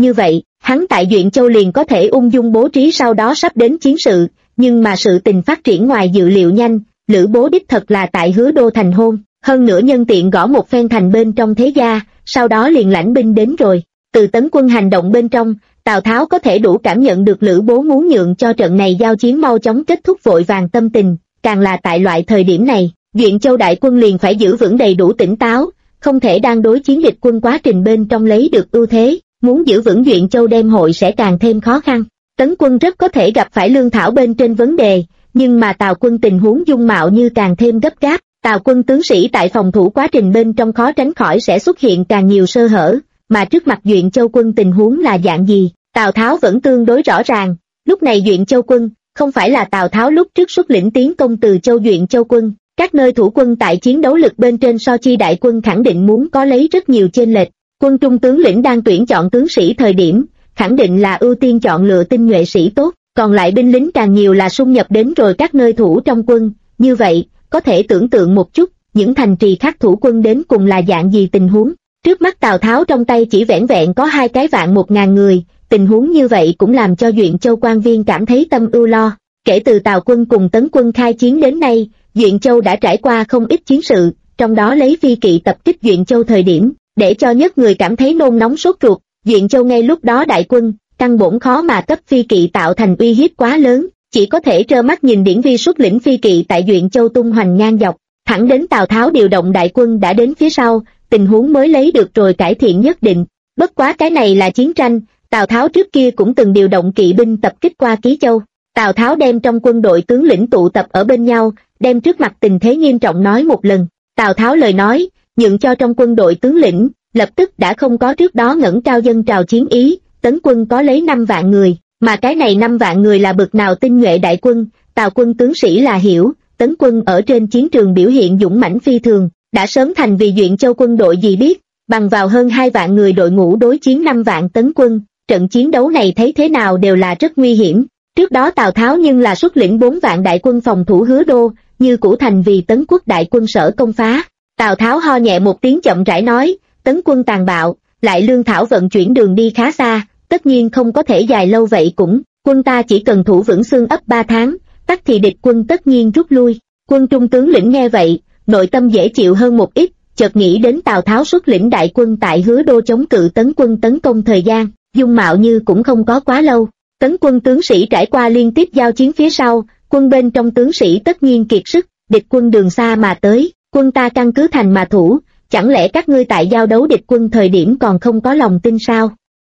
như vậy, hắn tại Duyện Châu liền có thể ung dung bố trí sau đó sắp đến chiến sự, nhưng mà sự tình phát triển ngoài dự liệu nhanh, Lữ Bố đích thật là tại Hứa Đô thành hôn, hơn nữa nhân tiện gõ một phen thành bên trong thế gia, sau đó liền lãnh binh đến rồi. Từ Tấn Quân hành động bên trong, Tào Tháo có thể đủ cảm nhận được Lữ Bố muốn nhượng cho trận này giao chiến mau chóng kết thúc vội vàng tâm tình, càng là tại loại thời điểm này, Duyện Châu đại quân liền phải giữ vững đầy đủ tỉnh táo, không thể đang đối chiến địch quân quá trình bên trong lấy được ưu thế, muốn giữ vững Duyện Châu đem hội sẽ càng thêm khó khăn. Tấn Quân rất có thể gặp phải lương thảo bên trên vấn đề, nhưng mà Tào quân tình huống dung mạo như càng thêm gấp gáp, Tào quân tướng sĩ tại phòng thủ quá trình bên trong khó tránh khỏi sẽ xuất hiện càng nhiều sơ hở, mà trước mặt Duyện Châu quân tình huống là dạng gì, Tào Tháo vẫn tương đối rõ ràng. Lúc này Duyện Châu quân không phải là Tào Tháo lúc trước xuất lĩnh tiến công Từ Châu. Duyện Châu quân, các nơi thủ quân tại chiến đấu lực bên trên so chi đại quân khẳng định muốn có lấy rất nhiều chênh lệch. Quân trung tướng lĩnh đang tuyển chọn tướng sĩ thời điểm, khẳng định là ưu tiên chọn lựa tinh nhuệ sĩ tốt, còn lại binh lính càng nhiều là xung nhập đến rồi các nơi thủ trong quân. Như vậy, có thể tưởng tượng một chút, những thành trì khác thủ quân đến cùng là dạng gì tình huống. Trước mắt Tào Tháo trong tay chỉ vẻn vẹn có 2 cái vạn 1.000 người, tình huống như vậy cũng làm cho Duyện Châu quan viên cảm thấy tâm ưu lo. Kể từ Tào quân cùng Tấn quân khai chiến đến nay, Duyện Châu đã trải qua không ít chiến sự, trong đó lấy phi kỵ tập kích Duyện Châu thời điểm, để cho nhất người cảm thấy nôn nóng sốt ruột. Duyện Châu ngay lúc đó đại quân, căn bổn khó mà cấp phi kỵ tạo thành uy hiếp quá lớn, chỉ có thể trơ mắt nhìn Điển Vi xuất lĩnh phi kỵ tại Duyện Châu tung hoành ngang dọc, thẳng đến Tào Tháo điều động đại quân đã đến phía sau, tình huống mới lấy được rồi cải thiện nhất định. Bất quá cái này là chiến tranh, Tào Tháo trước kia cũng từng điều động kỵ binh tập kích qua Ký Châu. Tào Tháo đem trong quân đội tướng lĩnh tụ tập ở bên nhau, đem trước mặt tình thế nghiêm trọng nói một lần. Tào Tháo lời nói, nhượng cho trong quân đội tướng lĩnh, lập tức đã không có trước đó ngẩng cao dân trào chiến ý. Tấn quân có lấy 5 vạn người, mà cái này 5 vạn người là bực nào tinh nhuệ đại quân, Tào quân tướng sĩ là hiểu. Tấn quân ở trên chiến trường biểu hiện dũng mãnh phi thường, đã sớm thành vì Duyện Châu quân đội gì biết, bằng vào hơn 2 vạn người đội ngũ đối chiến 5 vạn Tấn quân, trận chiến đấu này thấy thế nào đều là rất nguy hiểm. Trước đó Tào Tháo nhưng là xuất lĩnh 4 vạn đại quân phòng thủ Hứa Đô, như cũ thành vì Tấn quốc đại quân sở công phá. Tào Tháo ho nhẹ một tiếng chậm rãi nói, Tấn quân tàn bạo, lại lương thảo vận chuyển đường đi khá xa, tất nhiên không có thể dài lâu vậy cũng, quân ta chỉ cần thủ vững xương ấp 3 tháng, tắc thì địch quân tất nhiên rút lui. Quân trung tướng lĩnh nghe vậy, nội tâm dễ chịu hơn một ít, chợt nghĩ đến Tào Tháo xuất lĩnh đại quân tại Hứa Đô chống cự Tấn quân tấn công thời gian, dung mạo như cũng không có quá lâu. Tấn quân tướng sĩ trải qua liên tiếp giao chiến phía sau, quân bên trong tướng sĩ tất nhiên kiệt sức, địch quân đường xa mà tới, quân ta căn cứ thành mà thủ, chẳng lẽ các ngươi tại giao đấu địch quân thời điểm còn không có lòng tin sao?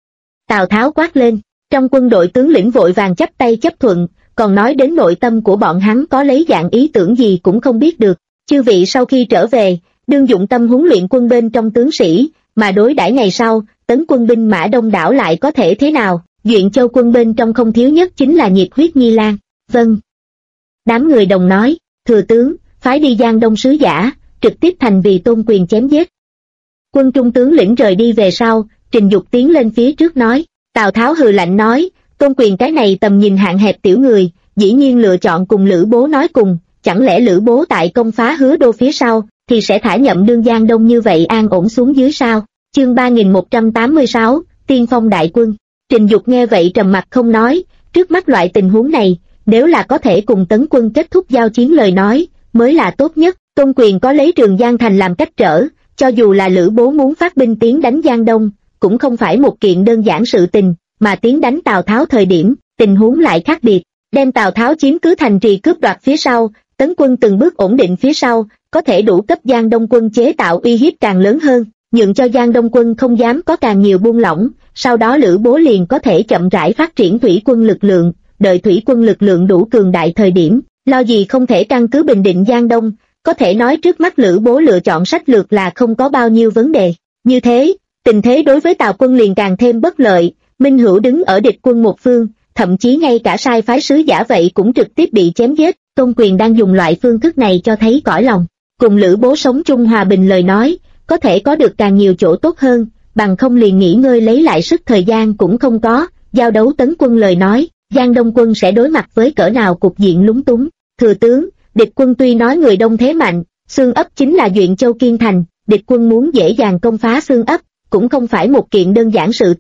Tào Tháo quát lên, trong quân đội tướng lĩnh vội vàng chắp tay chấp thuận, còn nói đến nội tâm của bọn hắn có lấy dạng ý tưởng gì cũng không biết được. Chư vị sau khi trở về, đương dụng tâm huấn luyện quân bên trong tướng sĩ, mà đối đãi ngày sau, Tấn quân binh mã đông đảo lại có thể thế nào? Duyện Châu quân bên trong không thiếu nhất chính là nhiệt huyết Nhi Lan. Vâng. Đám người đồng nói, thừa tướng, phái đi Giang Đông sứ giả, trực tiếp thành vì Tôn Quyền chém giết. Quân trung tướng lĩnh rời đi về sau, Trình Dục tiến lên phía trước nói, Tào Tháo hừ lạnh nói, Tôn Quyền cái này tầm nhìn hạn hẹp tiểu người, dĩ nhiên lựa chọn cùng Lữ Bố nói cùng, chẳng lẽ Lữ Bố tại công phá Hứa Đô phía sau, thì sẽ thả nhậm đương Giang Đông như vậy an ổn xuống dưới sao? Chương 3186, Tiên phong đại quân. Trình Dục nghe vậy trầm mặt không nói, trước mắt loại tình huống này, nếu là có thể cùng Tấn quân kết thúc giao chiến lời nói, mới là tốt nhất. Tôn Quyền có lấy Trường Giang thành làm cách trở, cho dù là Lữ Bố muốn phát binh tiến đánh Giang Đông, cũng không phải một kiện đơn giản sự tình, mà tiến đánh Tào Tháo thời điểm, tình huống lại khác biệt. Đem Tào Tháo chiếm cứ thành trì cướp đoạt phía sau, Tấn quân từng bước ổn định phía sau, có thể đủ cấp Giang Đông quân chế tạo uy hiếp càng lớn hơn, nhượng cho Giang Đông quân không dám có càng nhiều buông lỏng, sau đó Lữ Bố liền có thể chậm rãi phát triển thủy quân lực lượng, đợi thủy quân lực lượng đủ cường đại thời điểm, lo gì không thể căn cứ bình định Giang Đông. Có thể nói trước mắt Lữ Bố lựa chọn sách lược là không có bao nhiêu vấn đề. Như thế, tình thế đối với Tào quân liền càng thêm bất lợi, Minh Hữu đứng ở địch quân một phương, thậm chí ngay cả sai phái sứ giả vậy cũng trực tiếp bị chém giết. Tôn Quyền đang dùng loại phương thức này cho thấy cõi lòng, cùng Lữ Bố sống chung hòa bình lời nói, có thể có được càng nhiều chỗ tốt hơn, bằng không liền nghỉ ngơi lấy lại sức thời gian cũng không có, giao đấu Tấn quân lời nói, Giang Đông quân sẽ đối mặt với cỡ nào cục diện lúng túng. Thừa tướng, địch quân tuy nói người đông thế mạnh, xương ấp chính là Duyện Châu kiên thành, địch quân muốn dễ dàng công phá xương ấp, cũng không phải một kiện đơn giản sự tình.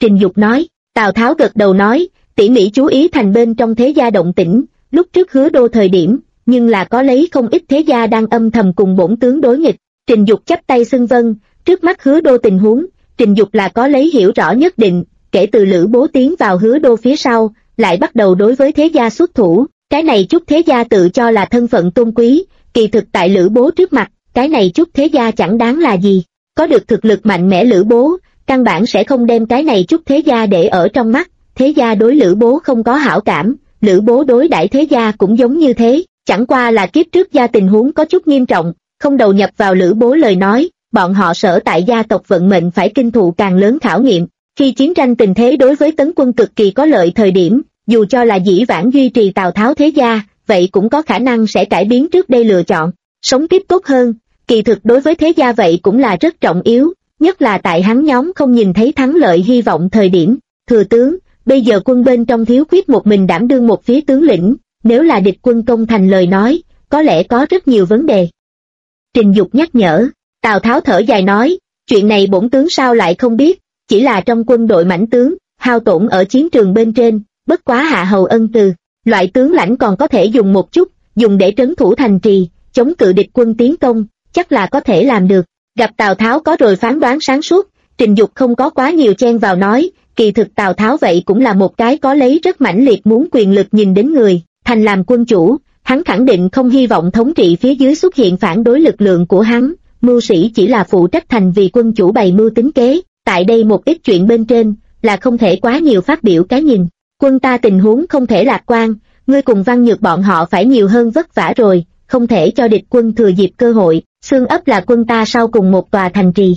Trình Dục nói. Tào Tháo gật đầu nói, tỉ mỉ chú ý thành bên trong thế gia động tĩnh, lúc trước Hứa Đô thời điểm, nhưng là có lấy không ít thế gia đang âm thầm cùng bổn tướng đối nghịch. Trình Dục chắp tay xưng vâng, trước mắt Hứa Đô tình huống, Trình Dục là có lấy hiểu rõ nhất định, kể từ Lữ Bố tiến vào Hứa Đô phía sau, lại bắt đầu đối với thế gia xuất thủ, cái này chút thế gia tự cho là thân phận tôn quý, kỳ thực tại Lữ Bố trước mặt, cái này chút thế gia chẳng đáng là gì, có được thực lực mạnh mẽ Lữ Bố, căn bản sẽ không đem cái này chút thế gia để ở trong mắt, thế gia đối Lữ Bố không có hảo cảm, Lữ Bố đối đãi thế gia cũng giống như thế, chẳng qua là kiếp trước gia tình huống có chút nghiêm trọng, không đầu nhập vào Lữ Bố lời nói, bọn họ sở tại gia tộc vận mệnh phải kinh thụ càng lớn khảo nghiệm, khi chiến tranh tình thế đối với Tấn Quân cực kỳ có lợi thời điểm, dù cho là dĩ vãng duy trì Tào Tháo thế gia, vậy cũng có khả năng sẽ cải biến trước đây lựa chọn, sống tiếp tốt hơn, kỳ thực đối với thế gia vậy cũng là rất trọng yếu, nhất là tại hắn nhóm không nhìn thấy thắng lợi hy vọng thời điểm, thừa tướng, bây giờ quân bên trong thiếu khuyết một mình đảm đương một phía tướng lĩnh, nếu là địch quân công thành lời nói, có lẽ có rất nhiều vấn đề. Trình Dục nhắc nhở, Tào Tháo thở dài nói, chuyện này bổn tướng sao lại không biết, chỉ là trong quân đội mãnh tướng, hao tổn ở chiến trường bên trên, bất quá hạ hầu ân từ, loại tướng lãnh còn có thể dùng một chút, dùng để trấn thủ thành trì, chống cự địch quân tiến công, chắc là có thể làm được. Gặp Tào Tháo có rồi phán đoán sáng suốt, Trình Dục không có quá nhiều chen vào nói, kỳ thực Tào Tháo vậy cũng là một cái có lấy rất mãnh liệt muốn quyền lực nhìn đến người, thành làm quân chủ, hắn khẳng định không hy vọng thống trị phía dưới xuất hiện phản đối lực lượng của hắn, mưu sĩ chỉ là phụ trách thành vì quân chủ bày mưu tính kế, tại đây một ít chuyện bên trên, là không thể quá nhiều phát biểu cái nhìn, quân ta tình huống không thể lạc quan, ngươi cùng Văn Nhược bọn họ phải nhiều hơn vất vả rồi, không thể cho địch quân thừa dịp cơ hội, Xương Ấp là quân ta sau cùng một tòa thành trì.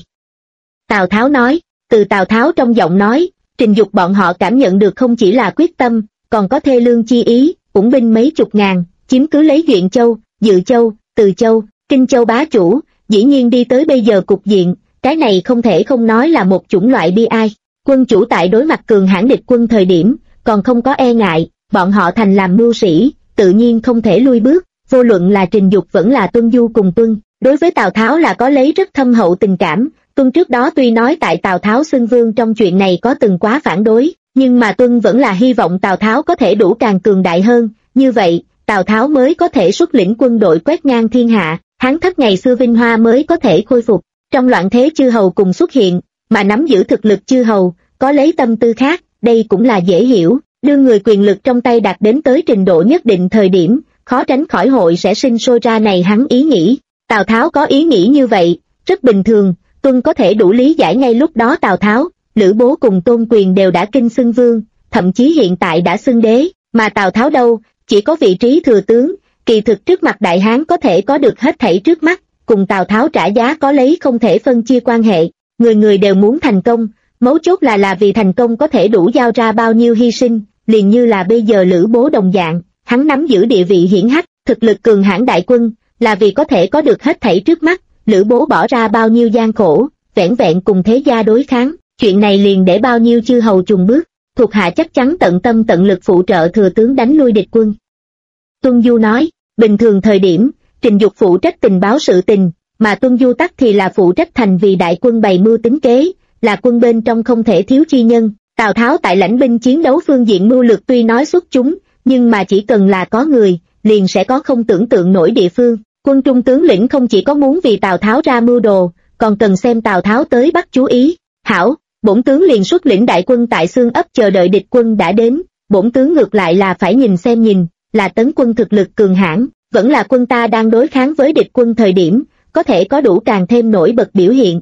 Tào Tháo nói, từ Tào Tháo trong giọng nói, Trình Dục bọn họ cảm nhận được không chỉ là quyết tâm, còn có thê lương chi ý, ủng binh mấy chục ngàn, chiếm cứ lấy Duyện Châu, Dự Châu, Từ Châu, Kinh Châu bá chủ, dĩ nhiên đi tới bây giờ cục diện, cái này không thể không nói là một chủng loại bi ai. Quân chủ tại đối mặt cường hãn địch quân thời điểm, còn không có e ngại, bọn họ thành làm mưu sĩ, tự nhiên không thể lui bước, vô luận là Trình Dục vẫn là Tuân Du cùng Tuân, đối với Tào Tháo là có lấy rất thâm hậu tình cảm. Tuân trước đó tuy nói tại Tào Tháo xưng vương trong chuyện này có từng quá phản đối, nhưng mà Tuân vẫn là hy vọng Tào Tháo có thể đủ càng cường đại hơn, như vậy, Tào Tháo mới có thể xuất lĩnh quân đội quét ngang thiên hạ, hắn thất ngày xưa vinh hoa mới có thể khôi phục. Trong loạn thế chư hầu cùng xuất hiện, mà nắm giữ thực lực chư hầu, có lấy tâm tư khác, đây cũng là dễ hiểu, đưa người quyền lực trong tay đạt đến tới trình độ nhất định thời điểm, khó tránh khỏi hội sẽ sinh sôi ra này hắn ý nghĩ. Tào Tháo có ý nghĩ như vậy, rất bình thường, Tuân có thể đủ lý giải ngay lúc đó Tào Tháo, Lữ Bố cùng Tôn Quyền đều đã kinh xưng vương, thậm chí hiện tại đã xưng đế, mà Tào Tháo đâu, chỉ có vị trí thừa tướng, kỳ thực trước mặt Đại Hán có thể có được hết thảy trước mắt, cùng Tào Tháo trả giá có lấy không thể phân chia quan hệ, người người đều muốn thành công, mấu chốt là vì thành công có thể đủ giao ra bao nhiêu hy sinh, liền như là bây giờ Lữ Bố đồng dạng, hắn nắm giữ địa vị hiển hách, thực lực cường hãn đại quân, là vì có thể có được hết thảy trước mắt, Lữ Bố bỏ ra bao nhiêu gian khổ, vẻn vẹn cùng thế gia đối kháng, chuyện này liền để bao nhiêu chư hầu trùng bước, thuộc hạ chắc chắn tận tâm tận lực phụ trợ thừa tướng đánh lui địch quân. Tuân Du nói, bình thường thời điểm, Trình Dục phụ trách tình báo sự tình, mà Tuân Du tắc thì là phụ trách thành vì đại quân bày mưu tính kế, là quân bên trong không thể thiếu chi nhân. Tào Tháo tại lãnh binh chiến đấu phương diện mưu lược tuy nói xuất chúng, nhưng mà chỉ cần là có người, liền sẽ có không tưởng tượng nổi địa phương. Quân trung tướng lĩnh không chỉ có muốn vì Tào Tháo ra mưu đồ, còn cần xem Tào Tháo tới bắt chú ý. Hảo, bổn tướng liền xuất lĩnh đại quân tại Xương Ấp chờ đợi địch quân đã đến, bổn tướng ngược lại là phải nhìn xem nhìn, là Tấn quân thực lực cường hãn, vẫn là quân ta đang đối kháng với địch quân thời điểm, có thể có đủ càng thêm nổi bật biểu hiện.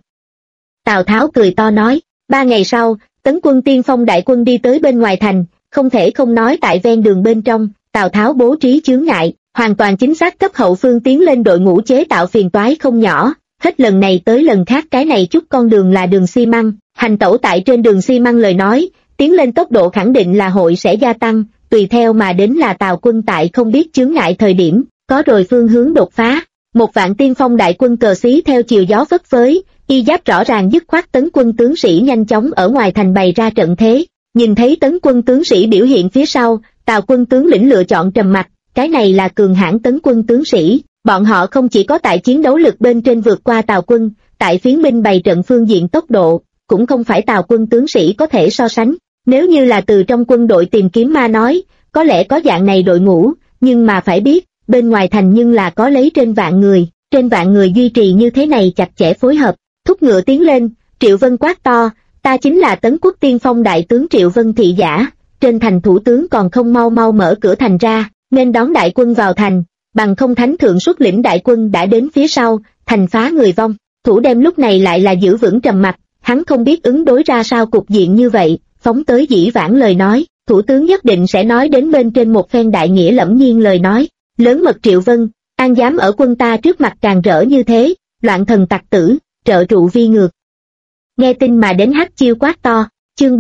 Tào Tháo cười to nói, 3 ngày sau, Tấn quân tiên phong đại quân đi tới bên ngoài thành, không thể không nói tại ven đường bên trong, Tào Tháo bố trí chướng ngại, hoàn toàn chính xác cấp hậu phương tiến lên đội ngũ chế tạo phiền toái không nhỏ, hết lần này tới lần khác cái này chút con đường là đường xi măng, hành tẩu tại trên đường xi măng lời nói, tiến lên tốc độ khẳng định là hội sẽ gia tăng, tùy theo mà đến là Tào quân tại không biết chướng ngại thời điểm, có rồi phương hướng đột phá. Một vạn tiên phong đại quân cờ xí theo chiều gió phất phới, y giáp rõ ràng dứt khoát Tấn quân tướng sĩ nhanh chóng ở ngoài thành bày ra trận thế. Nhìn thấy Tấn quân tướng sĩ biểu hiện phía sau, Tào quân tướng lĩnh lựa chọn trầm mặc, cái này là cường hãn Tấn quân tướng sĩ, bọn họ không chỉ có tại chiến đấu lực bên trên vượt qua Tào quân, tại phiến binh bày trận phương diện tốc độ, cũng không phải Tào quân tướng sĩ có thể so sánh. Nếu như là từ trong quân đội tìm kiếm ma nói, có lẽ có dạng này đội ngũ, nhưng mà phải biết, bên ngoài thành nhưng là có lấy trên vạn người duy trì như thế này chặt chẽ phối hợp. Thúc ngựa tiến lên, Triệu Vân quát to, ta chính là Tấn Quốc tiên phong đại tướng Triệu Vân thị giả, trên thành thủ tướng còn không mau mau mở cửa thành ra, nên đón đại quân vào thành, bằng không thánh thượng xuất lĩnh đại quân đã đến phía sau, thành phá người vong. Thủ đem lúc này lại là giữ vững trầm mặc, hắn không biết ứng đối ra sao cục diện như vậy, phóng tới dĩ vãng lời nói, thủ tướng nhất định sẽ nói đến bên trên một phen đại nghĩa lẫm nhiên lời nói. Lớn mật Triệu Vân, an dám ở quân ta trước mặt càng rỡ như thế, loạn thần tặc tử, trợ trụ vi ngược. Nghe tin mà đến hắc chiêu quát to, chương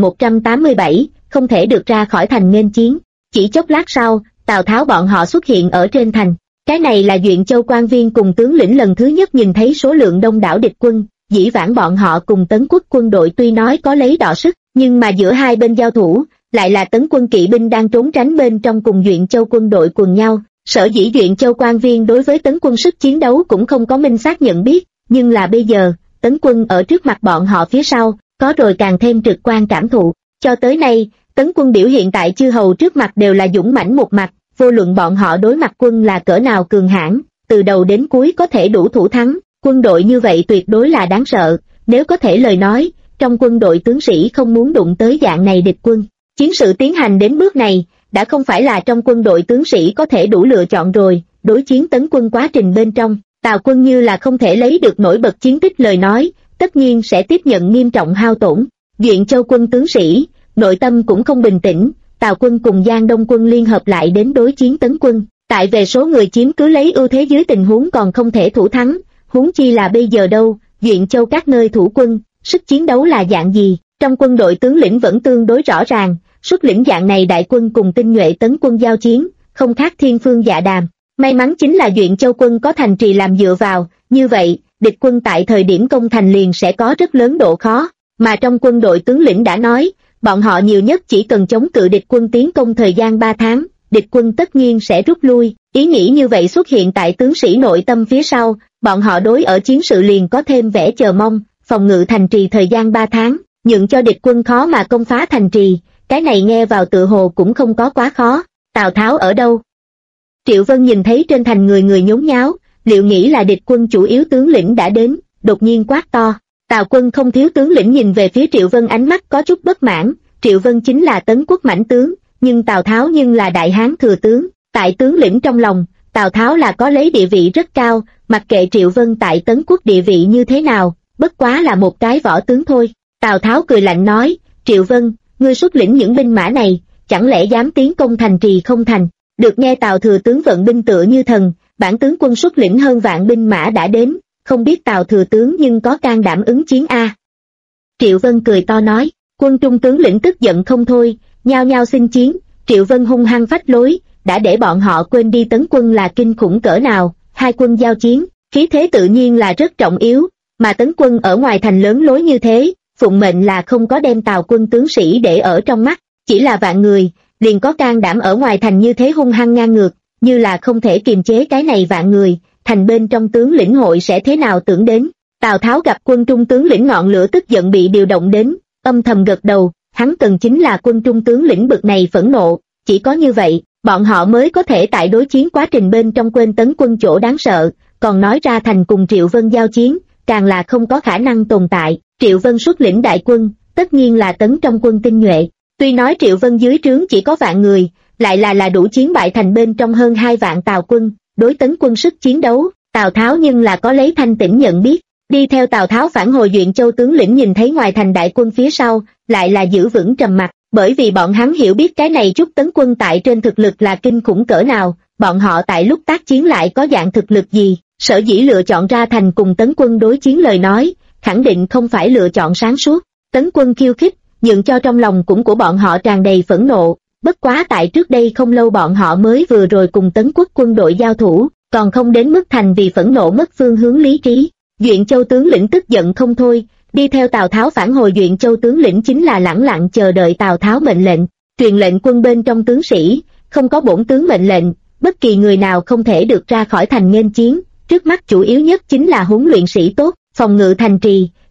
3187, không thể được ra khỏi thành nghênh chiến. Chỉ chốc lát sau, Tào Tháo bọn họ xuất hiện ở trên thành. Cái này là Duyện Châu quan viên cùng tướng lĩnh lần thứ nhất nhìn thấy số lượng đông đảo địch quân. Dĩ vãng bọn họ cùng Tấn Quốc quân đội tuy nói có lấy đọ sức, nhưng mà giữa hai bên giao thủ, lại là Tấn quân kỵ binh đang trốn tránh bên trong cùng Duyện Châu quân đội quần nhau. Sở dĩ Duyện Châu quan viên đối với Tấn quân sức chiến đấu cũng không có minh xác nhận biết, nhưng là bây giờ, Tấn quân ở trước mặt bọn họ phía sau, có rồi càng thêm trực quan cảm thụ. Cho tới nay, Tấn quân biểu hiện tại chư hầu trước mặt đều là dũng mãnh một mặt, vô luận bọn họ đối mặt quân là cỡ nào cường hãn, từ đầu đến cuối có thể đủ thủ thắng, quân đội như vậy tuyệt đối là đáng sợ, nếu có thể lời nói, trong quân đội tướng sĩ không muốn đụng tới dạng này địch quân. Chiến sự tiến hành đến bước này, đã không phải là trong quân đội tướng sĩ có thể đủ lựa chọn rồi, đối chiến Tấn quân quá trình bên trong, Tào quân như là không thể lấy được nổi bật chiến tích lời nói, tất nhiên sẽ tiếp nhận nghiêm trọng hao tổn. Duyện Châu quân tướng sĩ, nội tâm cũng không bình tĩnh, Tào quân cùng Giang Đông quân liên hợp lại đến đối chiến Tấn quân, tại về số người chiếm cứ lấy ưu thế dưới tình huống còn không thể thủ thắng, huống chi là bây giờ đâu, Duyện Châu các nơi thủ quân, sức chiến đấu là dạng gì, trong quân đội tướng lĩnh vẫn tương đối rõ ràng, xuất lĩnh dạng này đại quân cùng tinh nhuệ Tấn quân giao chiến, không khác thiên phương dạ đàm. May mắn chính là Duyện Châu quân có thành trì làm dựa vào, như vậy, địch quân tại thời điểm công thành liền sẽ có rất lớn độ khó, mà trong quân đội tướng lĩnh đã nói, bọn họ nhiều nhất chỉ cần chống cự địch quân tiến công thời gian 3 tháng, địch quân tất nhiên sẽ rút lui. Ý nghĩ như vậy xuất hiện tại tướng sĩ nội tâm phía sau, bọn họ đối ở chiến sự liền có thêm vẻ chờ mong, phòng ngự thành trì thời gian 3 tháng, nhượng cho địch quân khó mà công phá thành trì, cái này nghe vào tự hồ cũng không có quá khó. Tào Tháo ở đâu? Triệu Vân nhìn thấy trên thành người người nhốn nháo, liệu nghĩ là địch quân chủ yếu tướng lĩnh đã đến, đột nhiên quát to. Tào quân không thiếu tướng lĩnh nhìn về phía Triệu Vân ánh mắt có chút bất mãn, Triệu Vân chính là Tấn quốc mãnh tướng, nhưng Tào Tháo nhưng là đại hán thừa tướng, tại tướng lĩnh trong lòng, Tào Tháo là có lấy địa vị rất cao, mặc kệ Triệu Vân tại Tấn quốc địa vị như thế nào, bất quá là một cái võ tướng thôi. Tào Tháo cười lạnh nói, Triệu Vân, ngươi xuất lĩnh những binh mã này, chẳng lẽ dám tiến công thành trì không thành? Được nghe Tào thừa tướng vận binh tựa như thần, bản tướng quân xuất lĩnh hơn vạn binh mã đã đến, không biết Tào thừa tướng nhưng có can đảm ứng chiến a? Triệu Vân cười to nói, quân trung tướng lĩnh tức giận không thôi, nhao nhao xin chiến. Triệu Vân hung hăng phách lối, đã để bọn họ quên đi Tấn quân là kinh khủng cỡ nào. Hai quân giao chiến, khí thế tự nhiên là rất trọng yếu, mà Tấn quân ở ngoài thành lớn lối như thế, phụng mệnh là không có đem Tào quân tướng sĩ để ở trong mắt, chỉ là vạn người, liền có can đảm ở ngoài thành như thế hung hăng ngang ngược, như là không thể kiềm chế cái này vạn người, thành bên trong tướng lĩnh hội sẽ thế nào tưởng đến. Tào Tháo gặp quân trung tướng lĩnh ngọn lửa tức giận bị điều động đến, âm thầm gật đầu, hắn cần chính là quân trung tướng lĩnh bực này phẫn nộ, chỉ có như vậy, bọn họ mới có thể tại đối chiến quá trình bên trong quên Tấn quân chỗ đáng sợ, còn nói ra thành cùng Triệu Vân giao chiến, càng là không có khả năng tồn tại. Triệu Vân xuất lĩnh đại quân, tất nhiên là Tấn trong quân tinh nhuệ, tuy nói Triệu Vân dưới trướng chỉ có vạn người, lại là đủ chiến bại thành bên trong hơn 2 vạn Tào quân, đối Tấn quân sức chiến đấu, Tào Tháo nhưng là có lấy thanh tĩnh nhận biết. Đi theo Tào Tháo phản hồi Duyện Châu tướng lĩnh nhìn thấy ngoài thành đại quân phía sau, lại là giữ vững trầm mặc, bởi vì bọn hắn hiểu biết cái này chút Tấn quân tại trên thực lực là kinh khủng cỡ nào, bọn họ tại lúc tác chiến lại có dạng thực lực gì, sở dĩ lựa chọn ra thành cùng Tấn quân đối chiến lời nói, khẳng định không phải lựa chọn sáng suốt. Tấn quân khiêu khích, nhượng cho trong lòng cũng của bọn họ tràn đầy phẫn nộ, bất quá tại trước đây không lâu bọn họ mới vừa rồi cùng Tấn quốc quân đội giao thủ, còn không đến mức thành vì phẫn nộ mất phương hướng lý trí. Duyện Châu tướng lĩnh tức giận không thôi, đi theo Tào Tháo phản hồi Duyện Châu tướng lĩnh chính là lẳng lặng chờ đợi Tào Tháo mệnh lệnh, truyền lệnh quân bên trong tướng sĩ, không có bổn tướng mệnh lệnh, bất kỳ người nào không thể được ra khỏi thành nghênh chiến, trước mắt chủ yếu nhất chính là huấn luyện sĩ tốt, phòng ngự thành trì,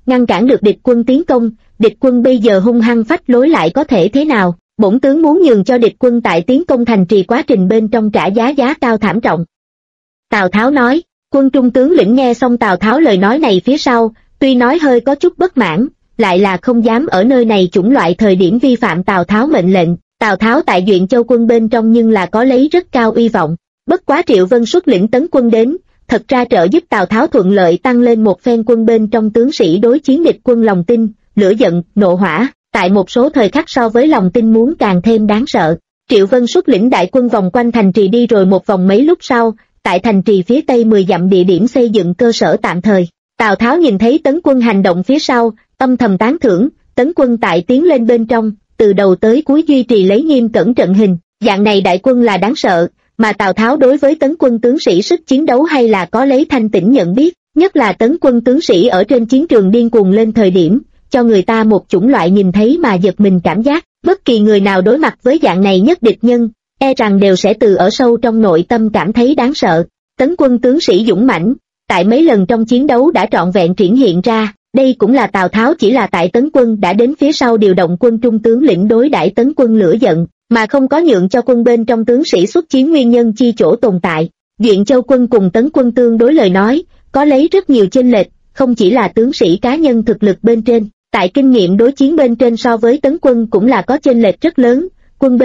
ngăn cản được địch quân tiến công. Địch quân bây giờ hung hăng phách lối lại có thể thế nào? Bổn tướng muốn nhường cho địch quân tại tiến công thành trì quá trình bên trong trả giá cao thảm trọng. Tào Tháo nói. Quân trung tướng lĩnh nghe xong Tào Tháo lời nói này phía sau, tuy nói hơi có chút bất mãn, lại là không dám ở nơi này chủng loại thời điểm vi phạm Tào Tháo mệnh lệnh. Tào Tháo tại Duyện Châu quân bên trong nhưng là có lấy rất cao uy vọng. Bất quá Triệu Vân xuất lĩnh tấn quân đến, thật ra trợ giúp Tào Tháo thuận lợi tăng lên một phen quân bên trong tướng sĩ đối chiến địch quân lòng tin, lửa giận, nộ hỏa, tại một số thời khắc so với lòng tin muốn càng thêm đáng sợ. Triệu Vân xuất lĩnh đại quân vòng quanh thành trì đi rồi một vòng mấy lúc sau, tại thành trì phía tây 10 dặm địa điểm xây dựng cơ sở tạm thời. Tào Tháo nhìn thấy tấn quân hành động phía sau, âm thầm tán thưởng, tấn quân tại tiến lên bên trong, từ đầu tới cuối duy trì lấy nghiêm cẩn trận hình, dạng này đại quân là đáng sợ, mà Tào Tháo đối với tấn quân tướng sĩ sức chiến đấu hay là có lấy thanh tĩnh nhận biết, nhất là tấn quân tướng sĩ ở trên chiến trường điên cuồng lên thời điểm, cho người ta một chủng loại nhìn thấy mà giật mình cảm giác. Bất kỳ người nào đối mặt với dạng này nhất địch nhân, e rằng đều sẽ từ ở sâu trong nội tâm cảm thấy đáng sợ. Tấn quân tướng sĩ dũng mãnh, tại mấy lần trong chiến đấu đã trọn vẹn triển hiện ra, đây cũng là Tào Tháo chỉ là tại tấn quân đã đến phía sau điều động quân trung tướng lĩnh đối đãi tấn quân lửa giận, mà không có nhượng cho quân bên trong tướng sĩ xuất chiến nguyên nhân chi chỗ tồn tại. Duyện Châu quân cùng tấn quân tương đối lời nói, có lấy rất nhiều chênh lệch, không chỉ là tướng sĩ cá nhân thực lực bên trên, tại kinh nghiệm đối chiến bên trên so với tấn quân cũng là có chênh lệch rất lớn. Quân bên